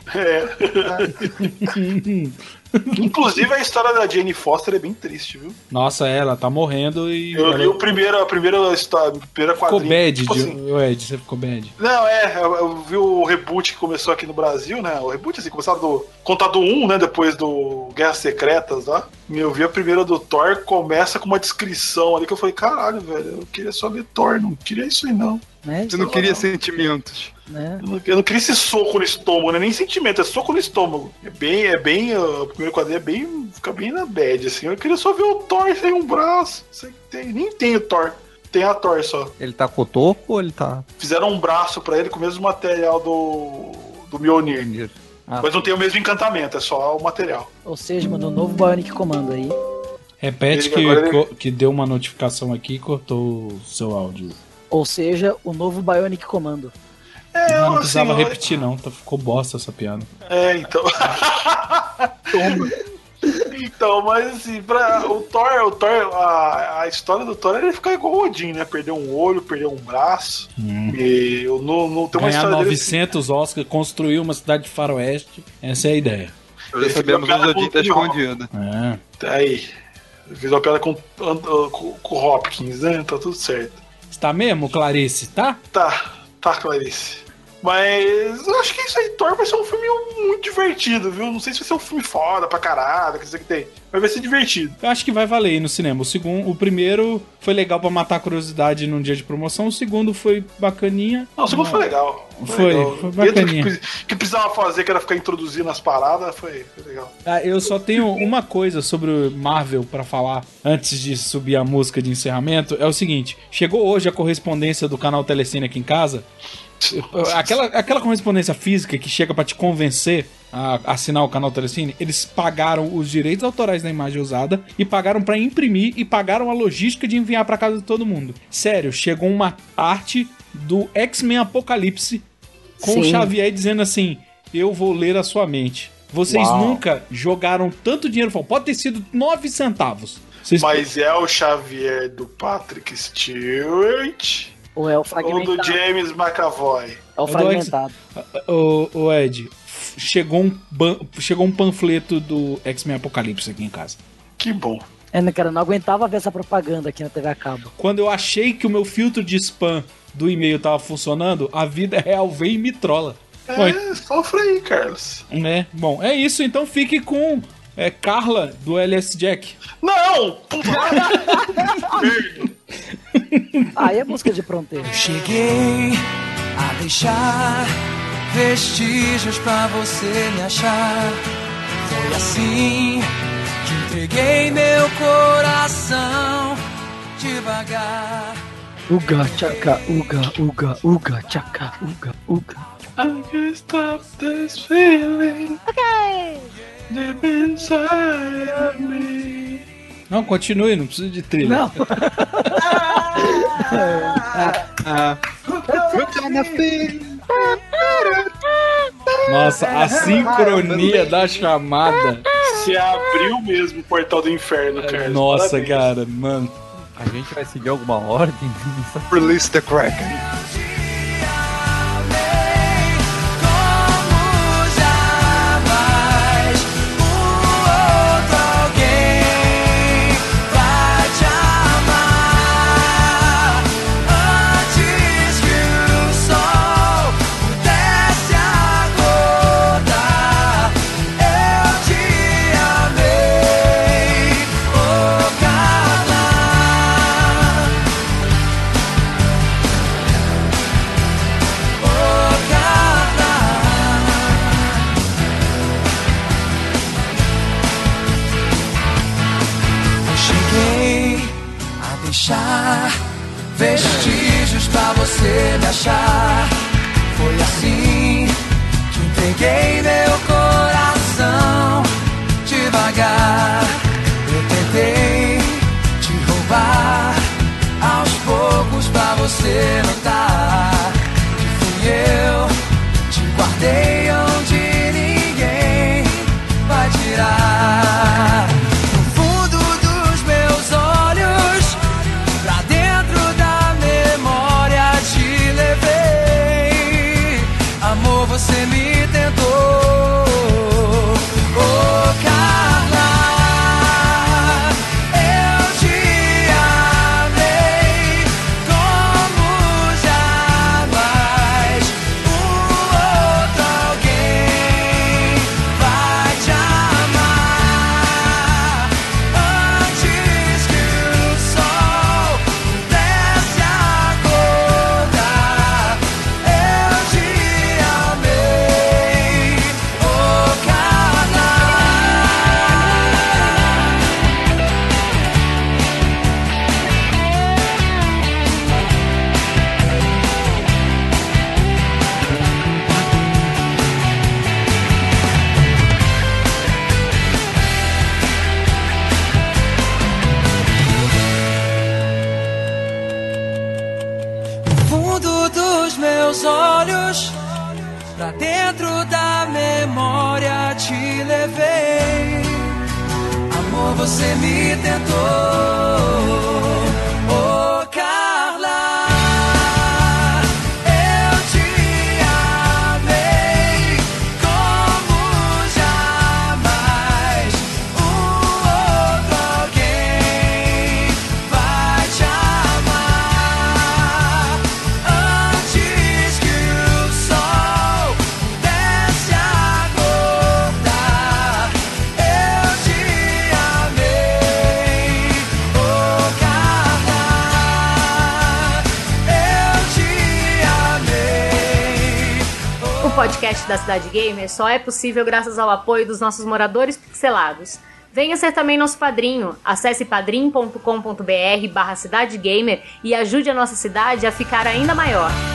Inclusive a história da Jane Foster é bem triste, viu? Nossa, ela tá morrendo e... Eu li a primeira história, a primeira ficou quadrinha. Ficou bad, tipo assim, Ed, você ficou bad. Não, eu vi o reboot que começou aqui no Brasil, né? O reboot, assim, começaram contar do 1, né? Depois do Guerras Secretas lá. E eu vi a primeira do Thor, começa com uma descrição ali que eu falei, caralho, velho, eu queria só ver Thor, não queria isso aí não. Né? Você não queria sentimentos. Né? Eu não queria esse soco no estômago, né? Nem sentimento, é soco no estômago. O primeiro quadrinho fica bem na bad, assim. Eu queria só ver o Thor sem um braço. Nem tem o Thor. Tem a Thor só. Ele tá com o toco ou ele tá... Fizeram um braço pra ele com o mesmo material do Mjolnir. Mas não tem o mesmo encantamento, é só o material. Ou seja, mano, o novo Bionic Commando aí. Repete que deu uma notificação aqui e cortou o seu áudio. Ou seja, o novo Bionic Commando. Não precisava repetir, não. Ficou bosta essa piada. Então. Então, mas assim, o Thor, a história do Thor é ele ficar igual o Odin, né? Perder um olho, perder um braço. E eu não tenho uma ganhar história 900 Oscars, construir uma cidade de faroeste. Essa é a ideia. Já sabemos onde o Odin tá escondido. Tá aí. Eu fiz uma piada com o Hopkins, né? Tá tudo certo. Tá mesmo, Clarice? Tá, Clarice. Mas eu acho que isso aí, Thor, vai ser um filme muito divertido, viu? Não sei se vai ser um filme foda pra caralho, que isso aqui tem. Mas vai ser divertido. Eu acho que vai valer ir no cinema. O primeiro foi legal pra matar a curiosidade num dia de promoção. O segundo foi bacaninha. Não, o segundo foi legal. Foi bacaninha. Que precisava fazer, que era ficar introduzindo as paradas, foi legal. Eu só tenho uma coisa sobre o Marvel pra falar antes de subir a música de encerramento. É o seguinte, chegou hoje a correspondência do canal Telecine aqui em casa. Aquela correspondência física que chega pra te convencer a assinar o canal Telecine, eles pagaram os direitos autorais da imagem usada e pagaram pra imprimir e pagaram a logística de enviar pra casa de todo mundo. Sério, chegou uma arte do X-Men Apocalipse com o Xavier dizendo assim: eu vou ler a sua mente. Vocês nunca jogaram tanto dinheiro fora. Pode ter sido 9 centavos. Mas é o Xavier do Patrick Stewart... Ou é o fragmentado? Ou do James McAvoy? É o fragmentado. O Ed, chegou um panfleto do X-Men Apocalipse aqui em casa. Que bom. Cara, não aguentava ver essa propaganda aqui na TV a cabo. Quando eu achei que o meu filtro de spam do e-mail tava funcionando, a vida real veio e me trola. Sofre aí, Carlos. Bom, é isso. Então fique com Carla, do LS Jack. Não! Aí é música de fronteira. Cheguei a deixar vestígios pra você me achar. Foi assim que entreguei meu coração devagar. Uga, tchaca, uga, tchaca, uga. I can't stop this feeling. Ok. Deep inside of me. Não, continue, não precisa de trilha. Não. Nossa, a sincronia da chamada. Se abriu mesmo o portal do inferno, cara. Nossa, parabéns. cara, mano. A gente vai seguir alguma ordem? Release the Kraken. Vestígios pra você me achar. Foi assim que entreguei meu coração devagar. Eu tentei te roubar aos poucos pra você notar que fui eu. Te guardei onde ninguém vai tirar. No fundo dos meus olhos, pra dentro da memória te levei. Amor, você me tentou. fundo dos meus olhos, pra dentro da memória te levei. Amor, você me tentou. Oh, Carla, eu te amei como jamais outro alguém vai te amar. Antes que o sol desce a gota, eu te amei. Oh, Carla, eu te amei. O podcast da Cidade Gamer só é possível graças ao apoio dos nossos moradores pixelados. Venha ser também nosso padrinho. Acesse padrim.com.br/cidadegamer e ajude a nossa cidade a ficar ainda maior.